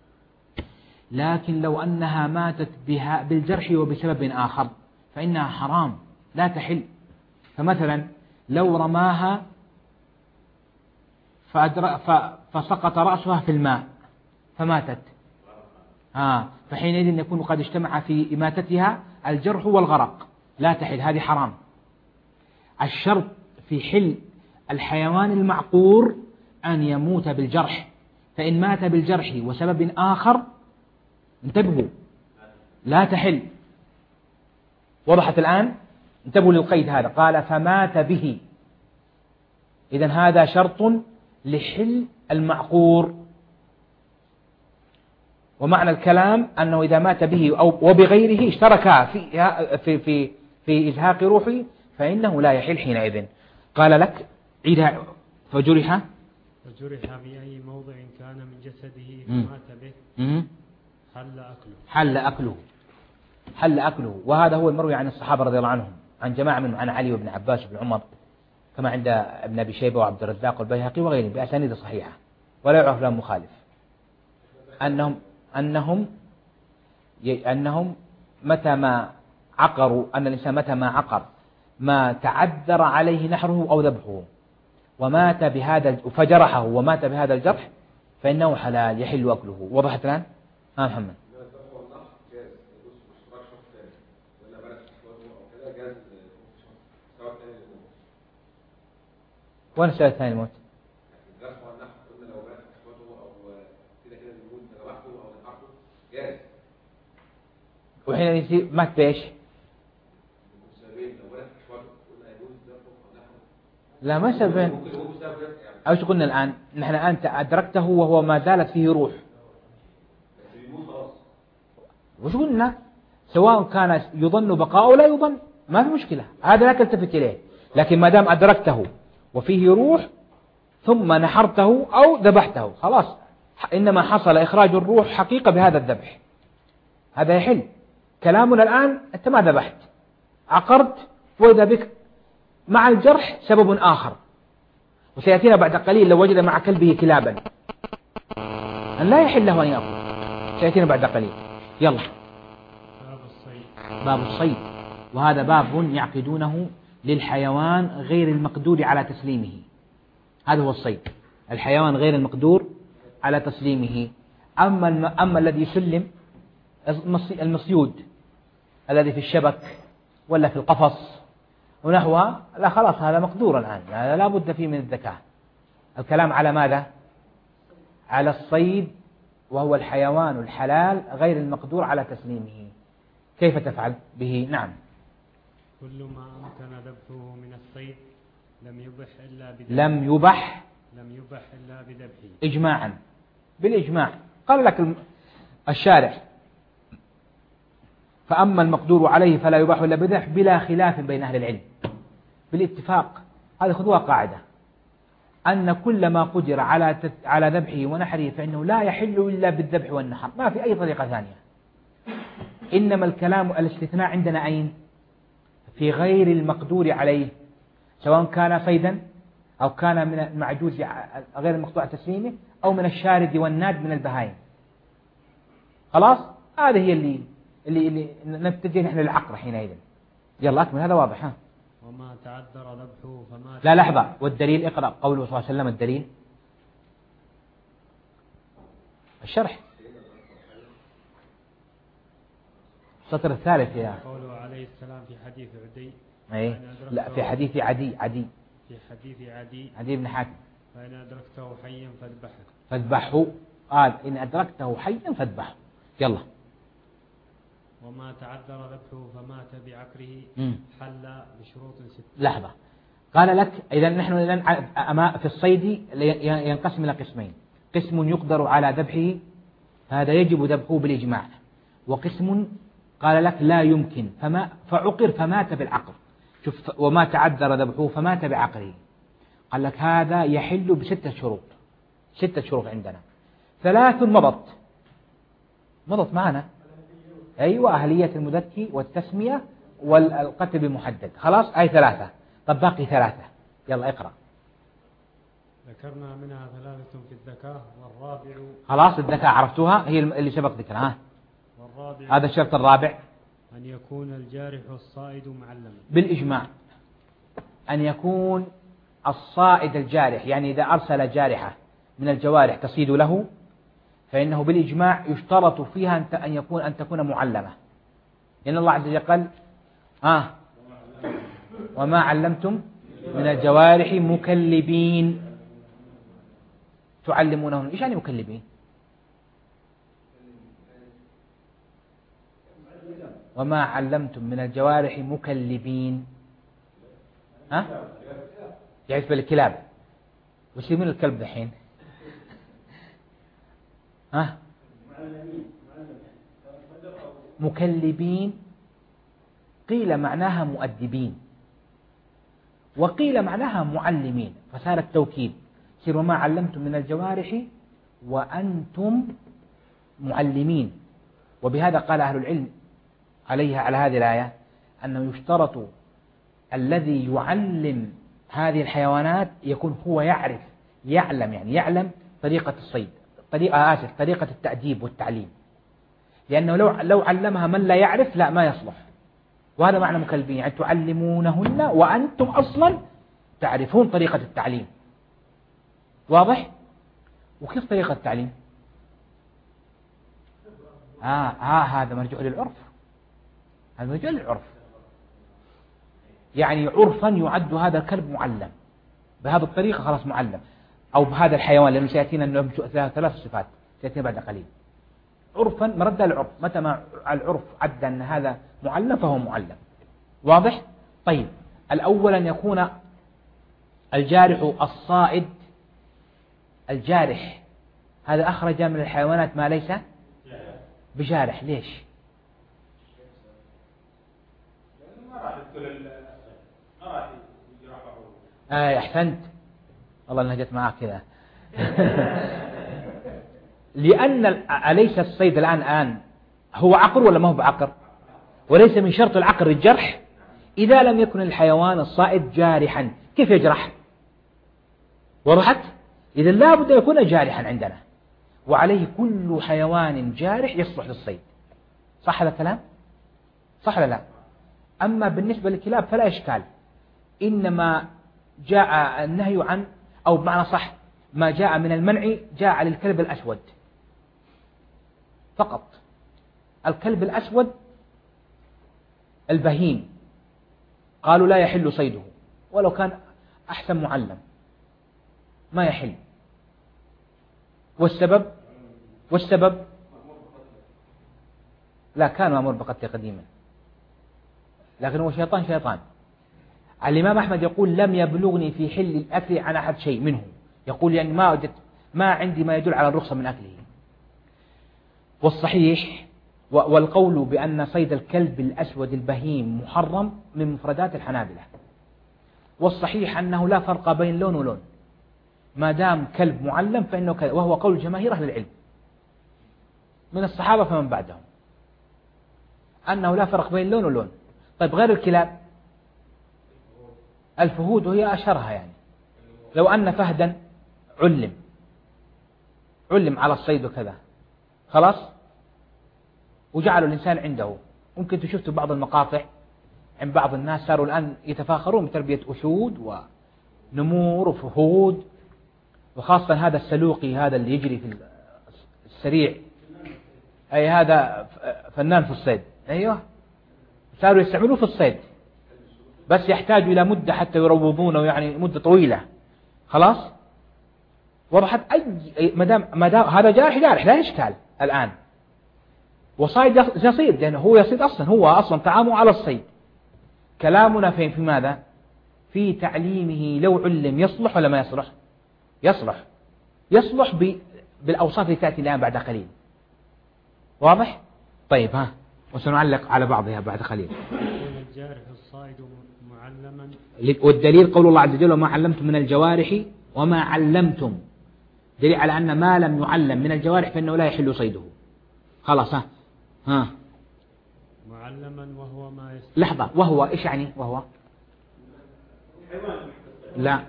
لكن لو أنها ماتت بها بالجرح وبسبب آخر فإنها حرام لا تحل. فمثلا لو رماها فسقط رأسها في الماء فماتت، آه فحينئذ يكون قد اجتمع في إماتتها الجرح والغرق، لا تحل، هذه حرام. الشرط في حل الحيوان المعقور أن يموت بالجرح، فإن مات بالجرح وسبب آخر انتبهوا لا تحل. وضحت الآن؟ انتبهوا للقيد هذا، قال فمات به، إذن هذا شرط لحل المعقور. ومعنى الكلام أنه إذا مات به أو وبغيره اشتركا في في في في إزهاق روحه فإنه لا يحل حينئذ. قال لك عيدها. فجرح فجرح بأي موضع كان من جسده فمات به حل أكله حل أكله حل أكله وهذا هو المروي عن الصحابة رضي الله عنهم، عن جماعة من عن علي وابن عباس وابن عمر، كما عند ابن أبي شيبة وعبد الرزاق والبيهقي وغيرهم بأسانيد صحيحة ولا يعرف لهم مخالف، أنهم أنهم أنهم متى ما عقروا، أن الإنسان متى ما عقر ما تعذر عليه نحره أو ذبحه ومات بهذا فجرحه ومات بهذا الجرح فإنه حلال يحل أكله. وضحت الآن؟ ها محمد. وين السؤال الثاني الموت؟ وحين يصير مات بإيش؟ لا ما سبين. أوش قلنا الآن؟ نحن أنت أدركته وهو ما زالت فيه روح. وش قلنا؟ سواء كان يظن بقاء أو لا يظن ما في مشكلة، هذا لا تلتفت إليه. لكن ما دام أدركته وفيه روح ثم نحرته أو ذبحته خلاص، إنما حصل إخراج الروح حقيقة بهذا الذبح، هذا يحل. كلامنا الآن أنت ما ذبحت، عقرت، وإذا بك مع الجرح سبب آخر، وسيأتينا بعد قليل لو وجد مع كلبه كلابا أن لا يحل له أن يأكل، سيأتينا بعد قليل. يلا باب الصيد. باب الصيد، وهذا باب يعقدونه للحيوان غير المقدور على تسليمه. هذا هو الصيد، الحيوان غير المقدور على تسليمه. أما الم... أما الذي يسلم المصيود الذي في الشبك ولا في القفص ونحوها، لا خلاص هذا مقدور الآن، هذا لا بد فيه من الذكاء. الكلام على ماذا؟ على الصيد، وهو الحيوان الحلال غير المقدور على تسليمه. كيف تفعل به؟ نعم. كل ما أمكن ذبحه من الصيد لم يبح إلا بذبحه. لم يبح لم يبح إلا بذبحه إجماعا، بالإجماع. قال لك الشارع فأما المقدور عليه فلا يباح إلا بذبح بلا خلاف بين أهل العلم، بالاتفاق. هذه خذوها قاعدة، أن كل ما قدر على على ذبحه ونحره فإنه لا يحل إلا بالذبح والنحر، ما في أي طريقة ثانية. إنما الكلام الاستثناء عندنا أين؟ في غير المقدور عليه، سواء كان صيدا أو كان من المعجوز غير المقطوع تسليمه أو من الشارد والناد من البهائم. خلاص هذه هي اللي اللي, اللي نتجه نحن للعقر حينئذ. يلا أكمل، هذا واضح. ها وما تعذر ذبحه فما. لا لحظة، والدليل اقرأ قوله صلى الله عليه وسلم. الدليل الشرح السطر الثالث يا قوله عليه السلام في حديث عدي أي لا في حديث عدي عدي في حديث عدي عدي بن حاتم فإن أدركته حيا فاذبحه فاذبحه قال إن أدركته حيا فاذبحه. يلا. وما تعذر ذبحه فمات بعقره حل بشروط ست. لحظة، قال لك إذا نحن في الصيد ينقسم إلى قسمين، قسم يقدر على ذبحه هذا يجب ذبحه بالإجماع، وقسم قال لك لا يمكن فما فعقر فمات بالعقر. شوف وما تعذر ذبحه فمات بعقره، قال لك هذا يحل بستة شروط. ستة شروط عندنا، ثلاث مضت مضت معنا. أيوة، أهلية المذكي والتسمية والقتل بمحدد، خلاص أي ثلاثة. طب باقي ثلاثة، يلا اقرأ. ذكرنا منها ثلاثة في الذكاء والرابع. خلاص الذكاء عرفتوها، هي اللي سبق ذكرها. والرابع هذا الشرط الرابع أن يكون الجارح الصائد معلما بالإجماع، أن يكون الصائد الجارح، يعني إذا أرسل جارحة من الجوارح تصيد له فإنه بالإجماع يشترط فيها أن يكون أن تكون معلمة، لأن الله عز وجل قال آه وما علمتم من الجوارح مكلبين تعلمونهن. إيش يعني مكلبين؟ وما علمتم من الجوارح مكلبين، ها يعرف بالكلاب. وش من الكلب دحين؟ ها مكلبين قيل معناها مؤدبين وقيل معناها معلمين، فصار التوكيد يصير وما علمتم من الجوارح وأنتم معلمين. وبهذا قال أهل العلم عليها على هذه الآية أنه يشترط الذي يعلم هذه الحيوانات يكون هو يعرف يعلم يعني يعلم طريقة الصيد، طريقة آسف طريقة التأديب والتعليم، لأنه لو لو علمها من لا يعرف لا ما يصلح. وهذا معنى مكلبين، يعني تعلمونهن وأنتم أصلا تعرفون طريقة التعليم. واضح؟ وكيف طريقة التعليم؟ آه, آه هذا مرجوع للعرف، هذا مرجوع للعرف، يعني عرفا يعد هذا الكلب معلم بهذه الطريقة، خلاص معلم، أو بهذا الحيوان، لأنه سيأتينا أنه ثلاث صفات سيأتينا بعد قليل. عرفا مرد العرف، متى ما العرف عد أن هذا معلم فهو معلم. واضح؟ طيب، الأول أن يكون الجارح الصائد الجارح، هذا أخرج من الحيوانات ما ليس بجارح. ليش؟ آه أحسنت، والله أنها جت معك كذا. لأن أليس الصيد الآن الآن هو عقر ولا ما هو بعقر؟ وليس من شرط العقر الجرح. إذا لم يكن الحيوان الصائد جارحا كيف يجرح؟ وضحت؟ إذا لا بد يكون جارحا عندنا، وعليه كل حيوان جارح يصلح للصيد. صح هذا الكلام؟ صح ولا لا؟ أما بالنسبة للكلاب فلا إشكال، إنما جاء النهي عن، أو بمعنى صح ما جاء من المنع جاء للكلب الأسود فقط. الكلب الأسود البهيم قالوا لا يحل صيده ولو كان أحسن معلم، ما يحل. والسبب والسبب لا كان مأمور بقتله قديما، لكن هو شيطان شيطان. الإمام أحمد يقول لم يبلغني في حل الأكل عن أحد شيء منه، يقول يعني ما وجدت ما عندي ما يدل على الرخصة من أكله. والصحيح والقول بأن صيد الكلب الأسود البهيم محرم من مفردات الحنابلة. والصحيح أنه لا فرق بين لون ولون، ما دام كلب معلم فإنه كذا، وهو قول جماهير أهل العلم من الصحابة فمن بعدهم أنه لا فرق بين لون ولون. طيب غير الكلاب الفهود وهي أشهرها، يعني لو أن فهدا علم علم على الصيد وكذا خلاص وجعلوا الإنسان عنده، ممكن تشوفوا بعض المقاطع عند بعض الناس صاروا الآن يتفاخرون بتربية أسود ونمور وفهود، وخاصة هذا السلوقي هذا اللي يجري في السريع، أي هذا فنان في الصيد، أيوه صاروا يستعملوه في الصيد. بس يحتاج إلى مدة حتى يروضونه، يعني مدة طويلة. خلاص وضحت. أي مدام مدام هذا جارح جارح لا إشكال الآن، وصيد يصيد لأنه هو يصيد أصلا، هو أصلا طعامه على الصيد. كلامنا في في ماذا؟ في تعليمه لو علم يصلح ولا ما يصلح؟ يصلح. يصلح بالأوصاف اللي تأتي الآن بعد قليل. واضح؟ طيب ها، وسنعلق على بعضها بعد قليل. الجارح الصائد معلما، والدليل قول الله عز وجل وما علمتم من الجوارح وما علمتم، دليل على أن ما لم يعلم من الجوارح فإنه لا يحل صيده. خلاص ها ها معلما وهو ما يستطيع. لحظة، وهو إيش يعني وهو؟ لا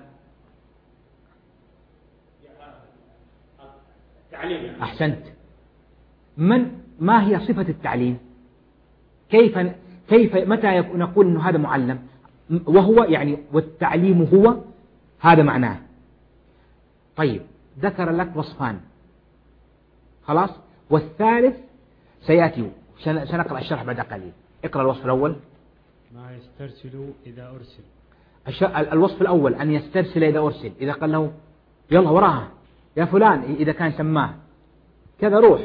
أحسنت. من ما هي صفة التعليم؟ كيف كيف متى نقول إنه هذا معلم؟ وهو يعني والتعليم هو هذا معناه. طيب ذكر لك وصفان خلاص، والثالث سيأتي، سنقرأ الشرح بعد قليل. اقرأ الوصف الأول. ما يسترسل إذا أرسل. الوصف الأول أن يسترسل إذا أرسل، إذا قال له يلا وراها يا فلان، إذا كان سماه كذا روح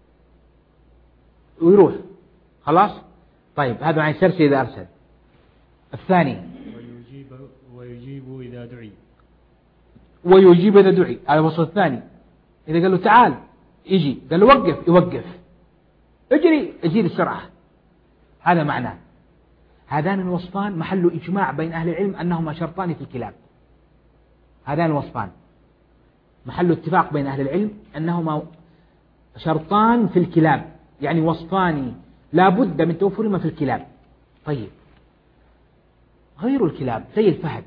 ويروح. خلاص طيب هذا معنى يسترسل إذا أرسل. الثاني ويجيب, ويجيب إذا دعي. ويجيب إذا دعي، هذا الوصف الثاني. إذا قال له تعال يجي، قال له وقف يوقف، اجري يزيد السرعة، هذا معناه. هذان الوصفان محل إجماع بين أهل العلم أنهما شرطان في الكلاب. هذان الوصفان محل اتفاق بين أهل العلم أنهما شرطان في الكلاب، يعني وصفان لا بد من توفرهما في الكلاب. طيب غير الكلاب زي الفهد،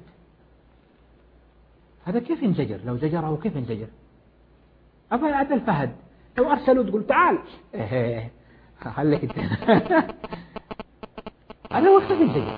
هذا كيف ينزجر؟ لو زجره كيف ينزجر؟ أفلا أدى الفهد لو أرسلوا تقول تعال خليك هذا هو كيف ينزجر؟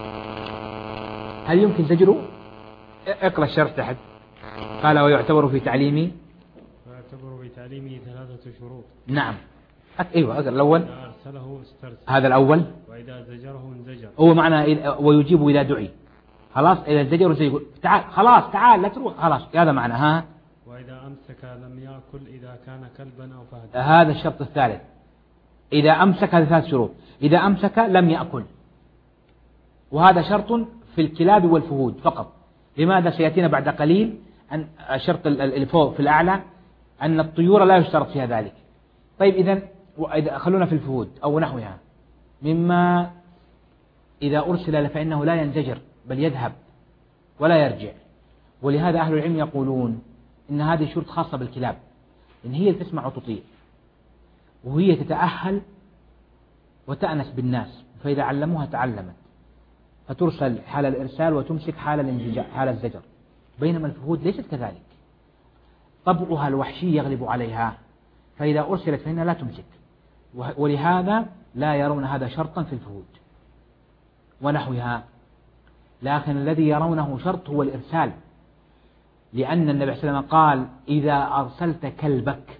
هل يمكن زجره؟ اقرأ الشرح تحت. قال ويعتبر في تعليمي، ويعتبر في تعليمه ثلاثة شروط. نعم أيوة أقرأ الأول. إذا أرسله استرسل، هذا الأول. وإذا زجره انزجر، هو معنى ويجيب إذا دعي. خلاص إذا زجر يقول تعال خلاص تعال لا تروح خلاص، هذا معنى. ها وإذا أمسك لم يأكل إذا كان كلبا أو فهدا. هذا الشرط الثالث. إذا أمسك، هذا ثلاث شروط. إذا أمسك لم يأكل، وهذا شرط في الكلاب والفهود فقط. لماذا؟ سيأتينا بعد قليل أن الشرط اللي فوق في الأعلى أن الطيور لا يشترط فيها ذلك. طيب إذا خلونا في الفهود أو نحوها مما إذا أرسل فإنه لا ينزجر بل يذهب ولا يرجع. ولهذا أهل العلم يقولون إن هذه شروط خاصة بالكلاب، إن هي تسمع وتطيع، وهي تتأهل وتأنس بالناس، فإذا علموها تعلمت، فترسل حال الإرسال وتمسك حال الانزجاج حال الزجر. بينما الفهود ليست كذلك، طبعها الوحشي يغلب عليها، فإذا أرسلت فإنها لا تمسك. ولهذا لا يرون هذا شرطا في الفهود ونحوها. لكن الذي يرونه شرط هو الإرسال، لأن النبي صلى الله عليه وسلم قال إذا أرسلت كلبك،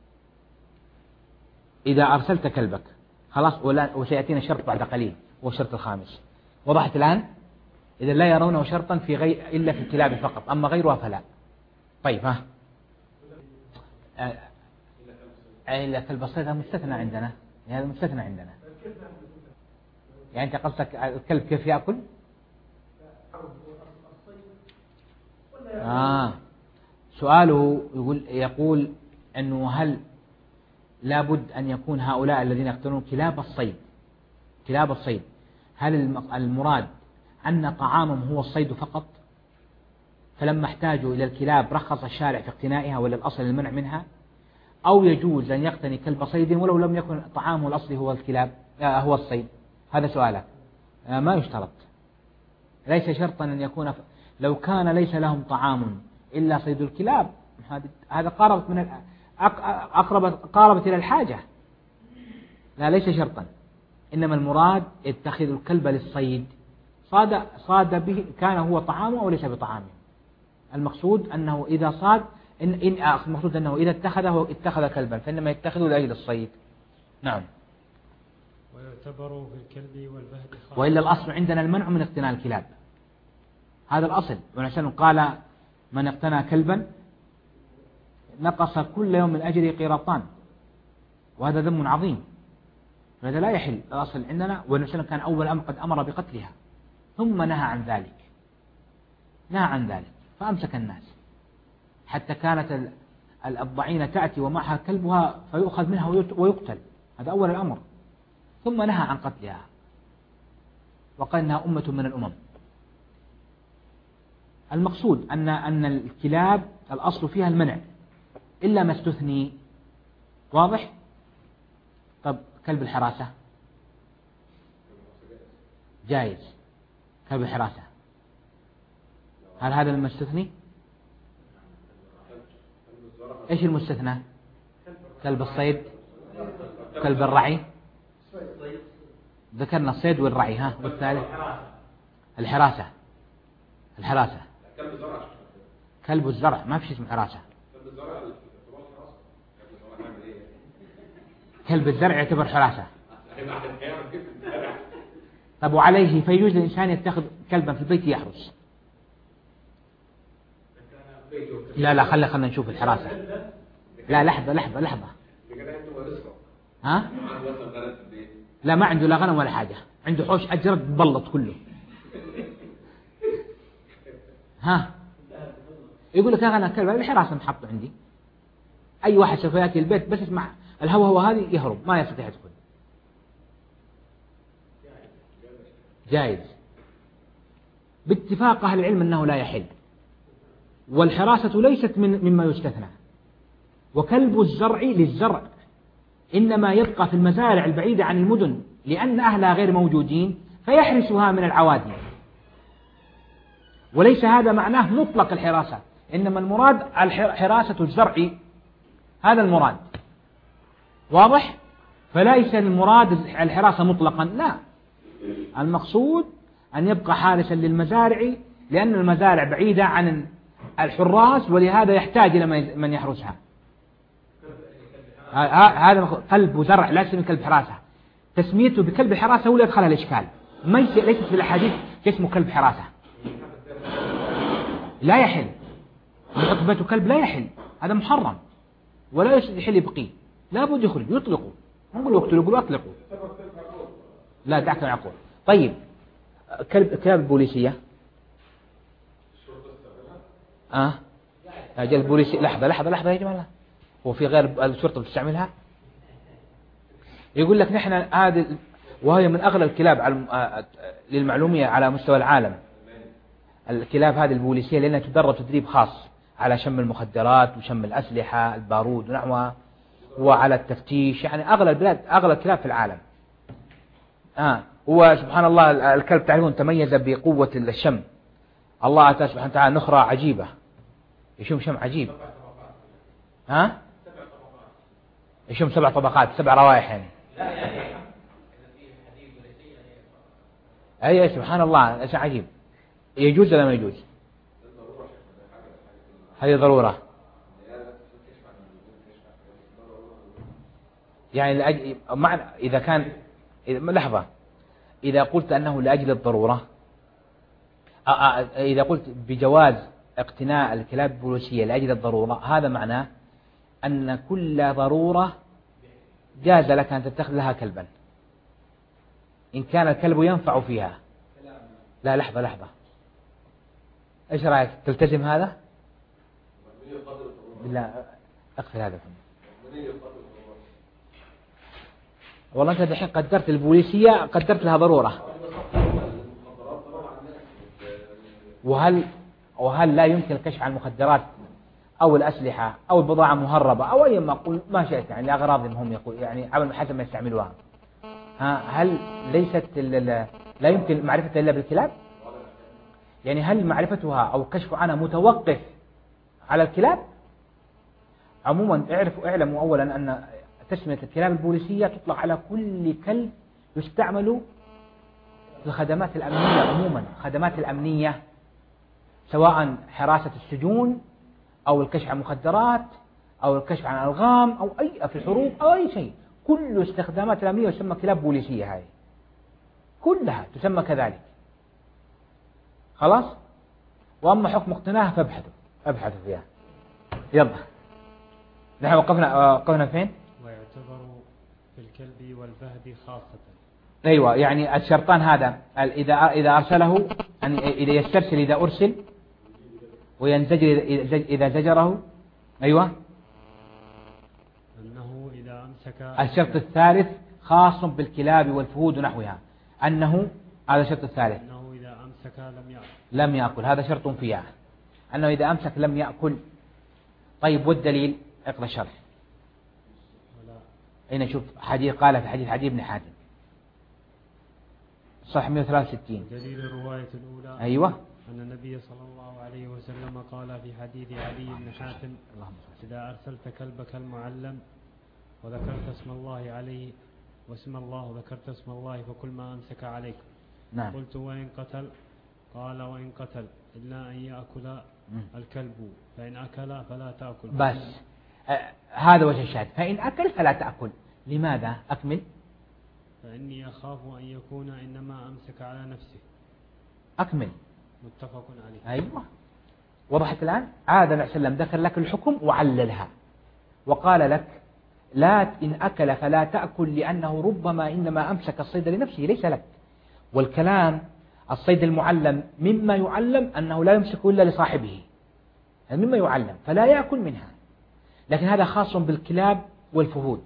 إذا أرسلت كلبك خلاص. وسيأتينا شرط بعد قليل هو الشرط الخامس. وضحت الآن؟ إذا لا يرونه شرطا في غير إلا في الكلاب فقط، أما غيرها فلا. طيب ها إلا كلب الصيد هذا مستثنى عندنا، هذا مستثنى عندنا. يعني أنت قصدك الكلب كيف يأكل؟ آه سؤاله يقول يقول أنه هل لابد أن يكون هؤلاء الذين يقتلون كلاب الصيد كلاب الصيد هل المراد أن طعامهم هو الصيد فقط، فلما احتاجوا إلى الكلاب رخص الشارع في اقتنائها ولا الأصل المنع منها، أو يجوز أن يقتني كلب صيد ولو لم يكن طعامه الأصلي هو الكلاب آه هو الصيد؟ هذا سؤالك. آه ما يشترط، ليس شرطا أن يكون ف... لو كان ليس لهم طعام إلا صيد الكلاب هذا قاربت من أقربت قاربت إلى الحاجة، لا ليس شرطا. إنما المراد اتخذ الكلب للصيد، صاد صاد به كان هو طعامه أو ليس بطعامه. المقصود أنه إذا صاد إن إن المقصود أنه إذا اتخذه اتخذ كلبا فإنما يتخذه لأجل الصيد. نعم. ويعتبر في الكلب والفهد خاص. وإلا الأصل عندنا المنع من اقتناء الكلاب، هذا الأصل. ونحن قال من اقتنى كلبا نقص كل يوم من أجره قيراطان، وهذا ذم عظيم، فهذا لا يحل. الأصل عندنا، ونحن كان أول أمر قد أمر بقتلها ثم نهى عن ذلك، نهى عن ذلك فأمسك الناس، حتى كانت الضعينة تأتي ومعها كلبها فيؤخذ منها ويقتل، هذا أول الأمر، ثم نهى عن قتلها وقال إنها أمة من الأمم. المقصود أن أن الكلاب الأصل فيها المنع إلا ما استثني، واضح؟ طب كلب الحراسة جائز، كلب الحراسة هل هذا مما استثني؟ إيش المستثنى؟ كلب الصيد، كلب الرعي، ذكرنا الصيد والرعي، ها والثالث الحراسة. الحراسة كلب الزرع ما في شيء اسمه حراسة. كلب الزرع يعتبر حراسة. طب وعليه فيجوز للإنسان يتخذ كلبا في البيت يحرس؟ لا لا خلي خلنا نشوف الحراسة. لا لحظة لحظة لحظة ها؟ لا ما عنده لا غنم ولا حاجة، عنده حوش أجرة تبلط كله. ها يقول لك أنا كلب الحراسة محطه عندي، أي واحد سوف يأتي البيت بس يسمع الهوى هو هذه يهرب ما يستطيع يدخل. جائز باتفاق أهل العلم أنه لا يحل، والحراسة ليست من مما يستثنى. وكلب الزرع للزرع إنما يبقى في المزارع البعيدة عن المدن لأن أهلها غير موجودين فيحرسها من العوادي، وليس هذا معناه مطلق الحراسة، إنما المراد حراسة الزرع، هذا المراد، واضح؟ فليس المراد الحراسة مطلقا، لا، المقصود أن يبقى حارسا للمزارع لأن المزارع بعيدة عن الحراس ولهذا يحتاج إلى من يحرسها. هذا قلب زرع لا يسمى كلب حراسة، تسميته بكلب حراسة هو اللي يدخلها الإشكال، ما ليست في الأحاديث اسمه كلب حراسة، لا يحل عقبته كلب، لا يحل، هذا محرم ولا يحل يبقيه، لا بد يخرج يطلقوا، نقول يقتلوا يقولوا أطلقوا، لا دعك العقول. طيب كلب كلاب البوليسية اه أجل البوليسية، لحظة لحظة لحظة يا جماعة، هو في غير الشرطة بتستعملها؟ يقول لك نحن هذه، وهي من أغلى الكلاب للمعلومية على مستوى العالم، الكلاب هذه البوليسية لأنها تدرب تدريب خاص على شم المخدرات وشم الأسلحة البارود ونحوها وعلى التفتيش، يعني أغلى البلاد أغلى الكلاب في العالم. آه وسبحان الله الكلب تعرفون تميز بقوة الشم، الله تعالى سبحانه وتعالى نخرة عجيبة يشم شم عجيب، ها يشم سبع طبقات سبع روائح يعني. أي سبحان الله شيء عجيب، يجوز ولا ما يجوز؟ هذه ضرورة يعني لأجل معنى إذا كان لحظة إذا قلت أنه لأجل الضرورة، إذا قلت بجواز اقتناء الكلاب البوليسية لأجل الضرورة، هذا معناه أن كل ضرورة جاز لك أن تتخذ لها كلبا إن كان الكلب ينفع فيها. لا لحظة لحظة إيش رأيك تلتزم هذا؟ لا أقفل هذا والله أنت الحين قدرت البوليسية قدرت لها ضرورة، وهل وهل لا يمكن الكشف عن المخدرات أو الأسلحة أو البضاعة مهربة أو أي ما قل ما شئت يعني لأغراضهم هم يقول يعني على حسب ما يستعملوها، ها هل ليست لا يمكن معرفتها إلا بالكلاب؟ يعني هل معرفتها أو الكشف عنها متوقف على الكلاب؟ عموما اعرفوا اعلموا أولا أن تسمية الكلاب البوليسية تطلق على كل كلب يستعمل في الخدمات الأمنية عموما، خدمات الأمنية سواء حراسة السجون أو الكشف عن مخدرات أو الكشف عن ألغام أو أي في الحروب أو أي شيء، كل استخدامات الأمنية يسمى كلاب بوليسية، هذه كلها تسمى كذلك. خلاص. وأما حكم اقتناها فابحثوا ابحثوا فيها. يلا نحن وقفنا وقفنا فين؟ ويعتبر في الكلب والفهد خاصة. أيوة، يعني الشرطان هذا إذا إذا أرسله أن إذا يسترسل إذا أرسل، وينزجر إذا زجره. أيوة. أنه إذا أمسك. الشرط الثالث خاص بالكلاب والفهود ونحوها، أنه هذا الشرط الثالث أنه إذا أمسك لم يأكل. لم يأكل، هذا شرط فيها، أنه إذا أمسك لم يأكل. طيب والدليل؟ اقرأ الشرح. أين نشوف حديث قال في حديث عدي بن حاتم صح مئة وثلاثة وستين. دليل الرواية الأولى. أيوة. أن النبي صلى الله عليه وسلم قال في حديث علي بن حاتم: إذا أرسلت كلبك المعلم وذكرت اسم الله عليه واسم الله وذكرت اسم الله فكل ما أمسك عليك. نعم. قلت: وإن قتل؟ قال: وإن قتل إلا أن يأكل الكلب، فإن أكل فلا تأكل. بس آه هذا وجه الشاهد، فإن أكل فلا تأكل. لماذا؟ أكمل. فإني أخاف أن يكون إنما أمسك على نفسه. أكمل. متفق عليه. أيوة. وضحت الآن؟ عاد النبي صلى الله عليه وسلم ذكر لك الحكم وعللها وقال لك لا إن أكل فلا تأكل، لأنه ربما إنما أمسك الصيد لنفسه ليس لك. والكلام الصيد المعلم مما يعلم أنه لا يمسك إلا لصاحبه، مما يعلم فلا يأكل منها. لكن هذا خاص بالكلاب والفهود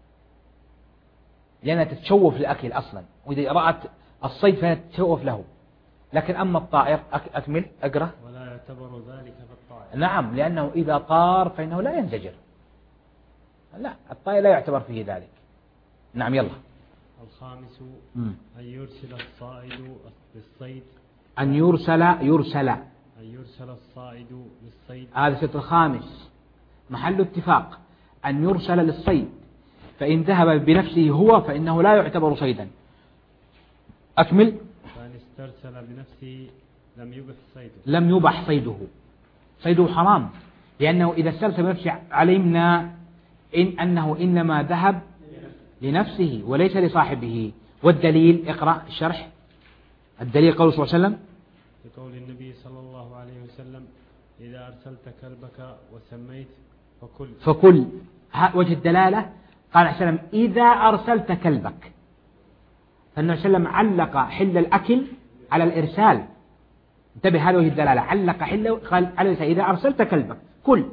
لأنها تتشوف للأكل أصلا، وإذا رأت الصيد فهي تتشوف له. لكن أما الطائر أكمل أقرأ. ولا يعتبر ذلك في الطائر. نعم، لأنه إذا طار فإنه لا ينزجر. لا، الطائر لا يعتبر فيه ذلك. نعم يلا. الخامس مم. أن يرسل الصائد للصيد. أن يرسل يرسل أن يرسل الصائد للصيد. هذا الشرط الخامس محل اتفاق، أن يرسل للصيد، فإن ذهب بنفسه هو فإنه لا يعتبر صيدا. أكمل. فإن استرسل بنفسه لم يبح صيده. لم يبح صيده، صيده حرام، لأنه إذا استرسل بنفسه علمنا إن أنه إنما ذهب لنفسه وليس لصاحبه. والدليل اقرأ الشرح. الدليل قول صلى الله عليه وسلم بقول النبي صلى الله عليه وسلم: إذا أرسلت كلبك وسميت فكل. فكل. وجه الدلالة قال عليه وسلم إذا أرسلت كلبك، فالنبي صلى الله عليه وسلم علق حل الأكل على الإرسال. انتبه، هذا وجه الدلالة، علق حله قال على الإرسال إذا أرسلت كلبك كل.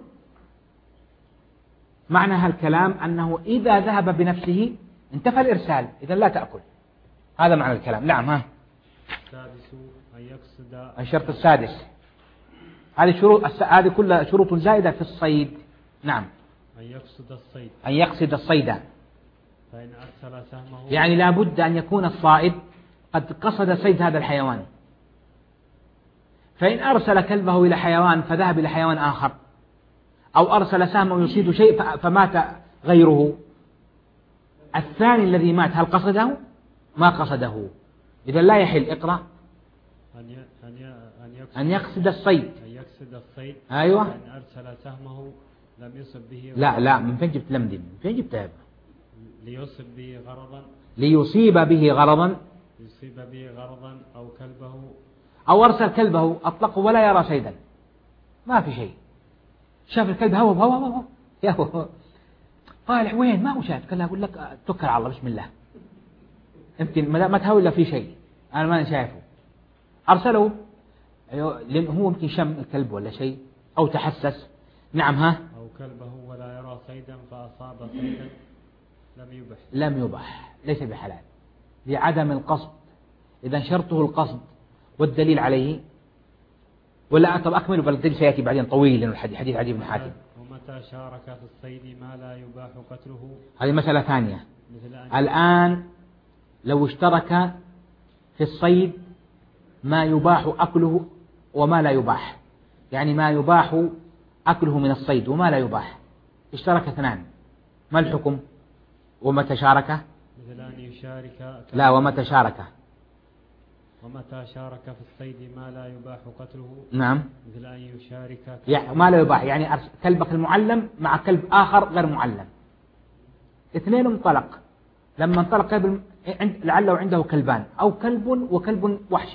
معنى هالكلام أنه إذا ذهب بنفسه انتفى الإرسال، إذا لا تأكل. هذا معنى الكلام. نعم. ها السادس أن يقصد. الشرط السادس، هذه شروط، هذه كلها شروط زائدة في الصيد. نعم. أن يقصد الصيد. أن يقصد الصيد، فإن أرسل سهمه. يعني لا بد أن يكون الصائد قد قصد صيد هذا الحيوان. فإن أرسل كلبه إلى حيوان فذهب إلى حيوان آخر، أو أرسل سهمه يصيد شيء فمات غيره، الثاني الذي مات هل قصده؟ ما قصده، إذا لا يحل. اقرأ. أن أن يقصد. أن يقصد الصيد. أن يقصد الصيد. أيوة. فإن أرسل سهمه لم يصب به. لا لا، من فين جبت لم دي؟ من فين جبتها؟ ليصب به غرضا. ليصيب به غرضا. يصيب به غرضا أو كلبه. أو أرسل كلبه أطلقه ولا يرى صيدا، ما في شيء، شاف الكلب هو هو هو هو يا هو طالع وين ما هو شايف، قال له أقول لك توكل على الله بسم الله، يمكن ما تهوي إلا في شيء أنا ما شايفه. أرسله هو يمكن شم الكلب ولا شيء أو تحسس. نعم. ها أو كلبه ولا يرى صيدا فأصاب صيدا لم يبح. لم يبح، ليس بحلال لعدم القصد. إذا شرطه القصد والدليل عليه. ولا طب أكمل بالدليل سيأتي بعدين طويل لأنه الحديث حديث عدي بن حاتم. ومتى شارك في الصيد ما لا يباح قتله. هذه مسألة ثانية. الآن لو اشترك في الصيد ما يباح أكله وما لا يباح، يعني ما يباح أكله من الصيد وما لا يباح، اشترك اثنان، ما الحكم؟ ومتى شارك؟ مثل أن يشارك. لا، ومتى شارك. ومتى شارك في الصيد ما لا يباح قتله. نعم. مثل أن يشارك. يعني ما لا يباح، يعني كلبك المعلم مع كلب آخر غير معلم، اثنين انطلق، لما انطلق كلب لعله عنده كلبان أو كلب وكلب وحشي،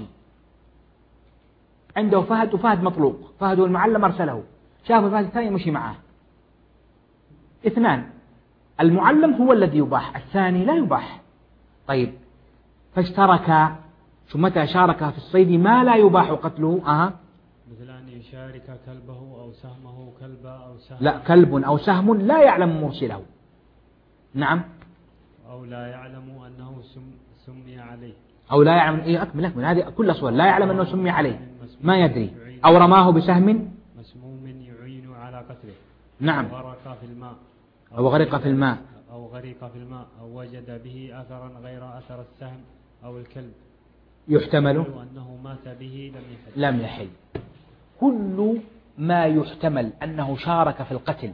عنده فهد وفهد مطلوق، فهد المعلم أرسله، شاف الفهد الثاني مشي معه. اثنان، المعلم هو الذي يباح، الثاني لا يباح. طيب فاشترك، شو متى شارك في الصيد ما لا يباح قتله؟ أها مثل أن يشارك كلبه أو سهمه كلبا أو سهم، لا، كلب أو سهم لا يعلم مرسله. نعم. أو لا يعلم أنه سم سمي عليه، أو لا يعلم، إيه أكمل أكمل هذه كل أصوات، لا يعلم أنه سمي عليه، ما يدري. أو رماه بسهم مسموم يعين على قتله. نعم. أو غرق في الماء، أو غرق في الماء، أو غرق في الماء أو وجد به أثرا غير أثر السهم أو الكلب، يحتمل أنه مات به لم يحل. لم يحل. كل ما يحتمل أنه شارك في القتل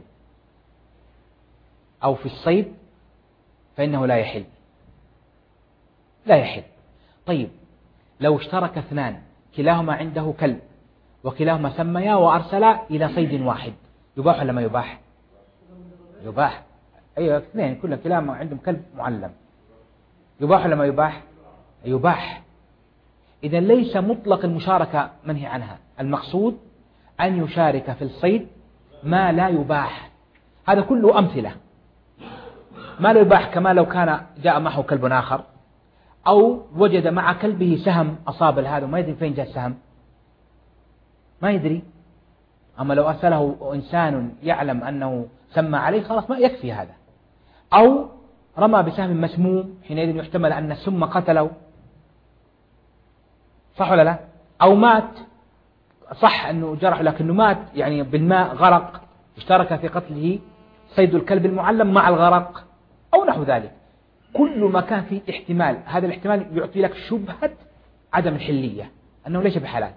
أو في الصيد فإنه لا يحل، لا يحل. طيب لو اشترك اثنان كلاهما عنده كلب وكلاهما سميا وأرسلا إلى صيد واحد، يباح ولا ما يباح؟ يباح. أيوة اثنين كل كلاهما عندهم كلب معلم، يباح ولا ما يباح؟ يباح. إذا ليس مطلق المشاركة منهي عنها، المقصود أن يشارك في الصيد ما لا يباح. هذا كله أمثلة. ما لا يباح كما لو كان جاء معه كلب آخر، أو وجد مع كلبه سهم أصاب هذا ما يدري فين جاء السهم، ما يدري. أما لو أرسله إنسان يعلم أنه سمى عليه خلاص ما يكفي هذا. أو رمى بسهم مسموم، حينئذ يحتمل أن السم قتله، صح ولا لا؟ أو مات، صح أنه جرح لكنه مات يعني بالماء غرق، اشترك في قتله صيد الكلب المعلم مع الغرق أو نحو ذلك. كل ما كان فيه احتمال، هذا الاحتمال يعطي لك شبهة عدم الحلية، أنه ليس بحلال.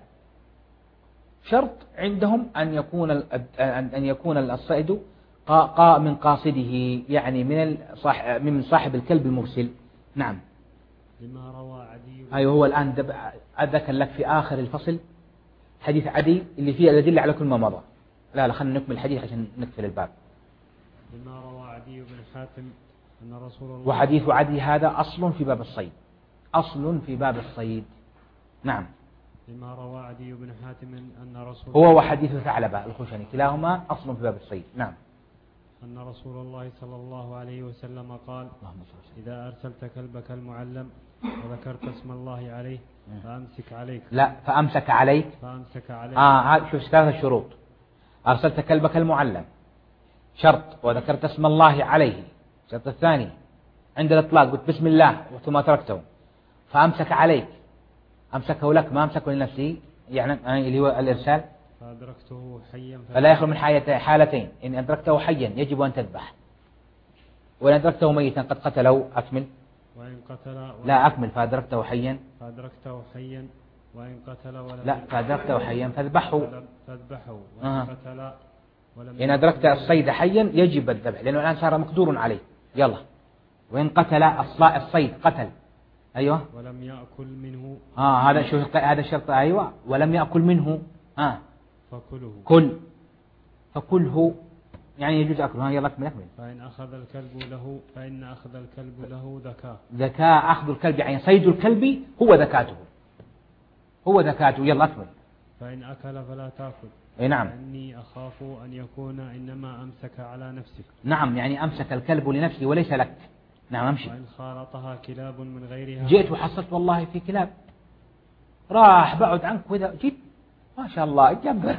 شرط عندهم أن يكون أن يكون الصيد من قاصده، يعني من من صاحب الكلب المرسل. نعم. لما روى عدي. أيوه هو الآن أذكر لك في آخر الفصل حديث عدي اللي فيه الأدلة على كل ما مضى. لا لا خلينا نكمل الحديث عشان نقفل الباب. لما روى عدي بن حاتم أن رسول الله. وحديث عدي هذا أصل في باب الصيد، أصل في باب الصيد. نعم. لما روى عدي بن حاتم أن رسول هو وحديث ثعلبة الخشني كلاهما أصل في باب الصيد. نعم. أن رسول الله صلى الله عليه وسلم قال: إذا أرسلت كلبك المعلم وذكرت اسم الله عليه فأمسك عليك. لا فأمسك عليك. فأمسك عليك. آه هذا شوف ثلاثة شروط. أرسلت كلبك المعلم شرط، وذكرت اسم الله عليه الشرط الثاني، عند الإطلاق قلت بسم الله ثم تركته، فأمسك عليك، أمسكه لك ما أمسكه لنفسه، يعني اللي هو الإرسال. فأدركته حيا فلا يخلو من حالتين: إن أدركته حيا يجب أن تذبح، وإن أدركته ميتا قد قتله أكمل. وإن قتل لا أكمل. فأدركته حيا. فأدركته حيا وإن قتل ولم. لا فأدركته حيا فاذبحه. فاذبحه وإن آه. قتل ولم. إن أدركت الصيد حيا يجب الذبح، لأنه الآن صار مقدور عليه. يلا. وإن قتل الصيد قتل. أيوة. ولم يأكل منه. آه هذا شو هذا الشرط. أيوة. ولم يأكل منه. آه. فكله. كل. فكله يعني يجوز أكله. يلا أكمل أكمل. فإن أخذ الكلب له فإن أخذ الكلب له ذكاء. ذكاء أخذ الكلب يعني صيد الكلب هو ذكاته، هو ذكاته. يلا أكمل. فإن أكل فلا تأكل. أي نعم. إني أخاف أن يكون إنما أمسك على نفسه. نعم يعني أمسك الكلب لنفسه وليس لك. نعم أمشي. وإن خالطها كلاب من غيرها. جئت وحصلت والله في كلاب، راح بعد عنك وإذا جيت ما شاء الله جبر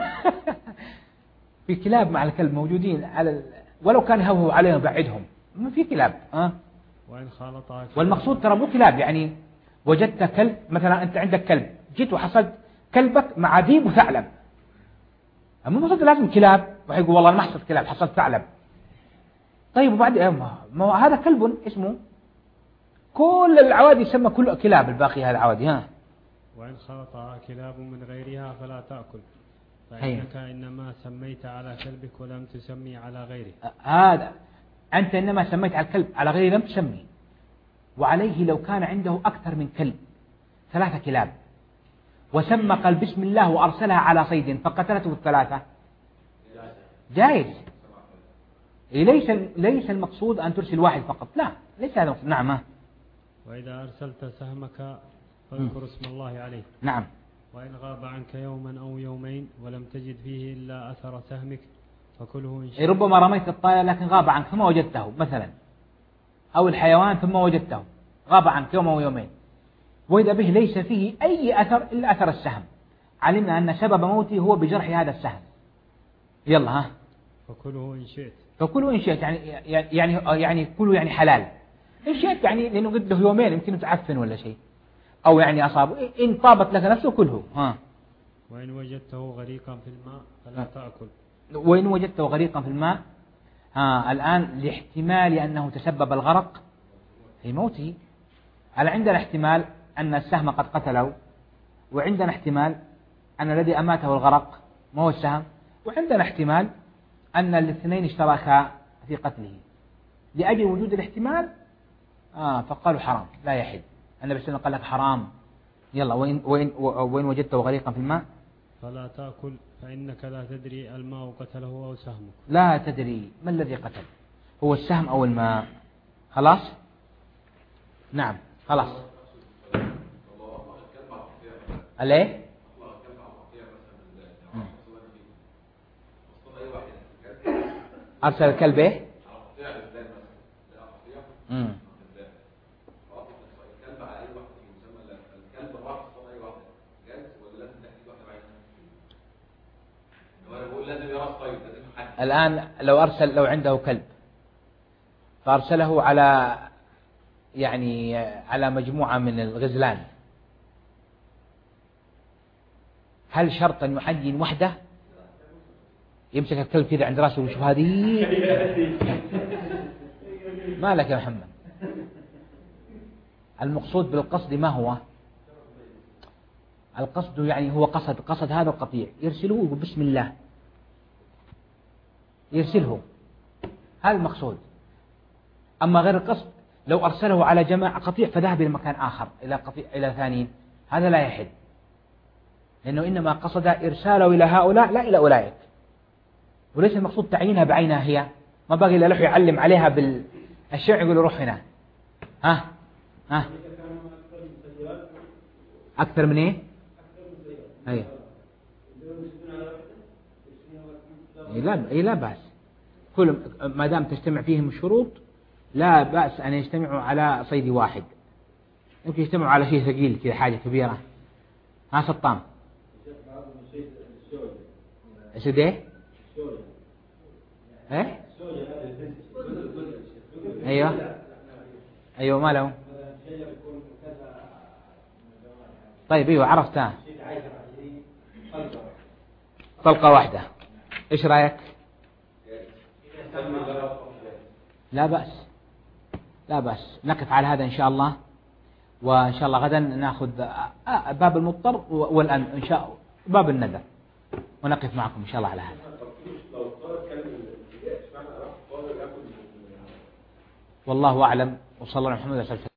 في كلاب مع الكلب موجودين على ال... ولو كان هو عليهم بعدهم ما في كلاب. أه؟ وإن خالطها كلاب. والمقصود ترى مو كلاب، يعني وجدت كلب مثلا، أنت عندك كلب جيت وحصلت كلبك مع ذيب وثعلب، مو مقصود لازم كلاب ويقول والله ما حصلت كلاب حصلت ثعلب. طيب وبعد ما هذا كلب اسمه، كل العوادي يسمى كل كلاب، الباقي هذا عوادي. ها. وإن خلطها كلاب من غيرها فلا تأكل، فإنك إنما سميت على كلبك ولم تسمي على غيره. هذا أنت إنما سميت على الكلب على غيره لم تسمي. وعليه لو كان عنده أكثر من كلب، ثلاثة كلاب، وسمى قال بسم الله وأرسلها على صيد فقتلته الثلاثة، جائز. ليس ليس المقصود أن ترسل واحد فقط، لا ليس هذا المقصود. نعم. وإذا أرسلت سهمك فاذكر اسم الله عليه. نعم. وإن غاب عنك يوما أو يومين ولم تجد فيه إلا أثر سهمك فكله إن شاء. ربما رميت الطائر لكن غاب عنك ثم وجدته مثلا، أو الحيوان ثم وجدته غاب عنك يوم أو يومين، وإذا به ليس فيه أي أثر إلا أثر السهم، علمنا أن سبب موته هو بجرح هذا السهم. يلا ها. فكله إن شئت. فكله إن شئت يعني يعني يعني كله يعني حلال. إن شئت يعني لأنه قد له يومين يمكن تعفن ولا شيء، أو يعني أصاب، إن طابت لك نفسه كله. ها. وإن وجدته غريقا في الماء فلا تأكل. وإن وجدته غريقا في الماء، ها الآن لاحتمال أنه تسبب الغرق في موته. على عندنا احتمال أن السهم قد قتله، وعندنا احتمال أن الذي أماته الغرق ما هو السهم، وعندنا احتمال أن الاثنين اشتركا في قتله. لأجل وجود الاحتمال آه فقالوا حرام لا يحل. النبي صلى الله عليه وسلم قال لك حرام. يلا. وإن, وإن, وإن وجدته غريقا في الماء فلا تأكل فإنك لا تدري الماء قتله أو سهمك. لا تدري ما الذي قتل، هو السهم أو الماء. خلاص. نعم خلاص. عليه أرسل الكلب إيه؟ امم الآن لو أرسل لو عنده كلب فأرسله على يعني على مجموعة من الغزلان، هل شرط أن يعين وحده؟ يمسك الكلب كذا عند راسه ويشوف هذه ما لك يا محمد. المقصود بالقصد ما هو؟ القصد يعني هو قصد قصد هذا القطيع يرسله ويقول بسم الله يرسله، هذا المقصود. أما غير القصد لو أرسله على جماعة قطيع فذهب إلى مكان آخر إلى قطيع إلى ثانيين، هذا لا يحل، لأنه إنما قصد إرساله إلى هؤلاء لا إلى أولئك، وليس المقصود تعيينها بعينها هي، ما باقي إلا لوح يعلم عليها بالشيء يقول روح هنا. ها ها أكثر من إيه؟ أي لا لا بأس، كل ما دام تجتمع فيهم الشروط لا بأس أن يجتمعوا على صيد واحد. يمكن يجتمعوا على شيء ثقيل كذا حاجة كبيرة. ها سطام ايش ده؟ ايه ايوه ايوه ما له. طيب ايوه عرفتها طلقة واحدة، ايش رأيك؟ لا بأس لا بأس. نقف على هذا إن شاء الله، وإن شاء الله غدا نأخذ باب المضطر والآن إن شاء الله باب النذر، ونقف معكم إن شاء الله على هذا. والله أعلم، وصلى الله على محمد وسلم.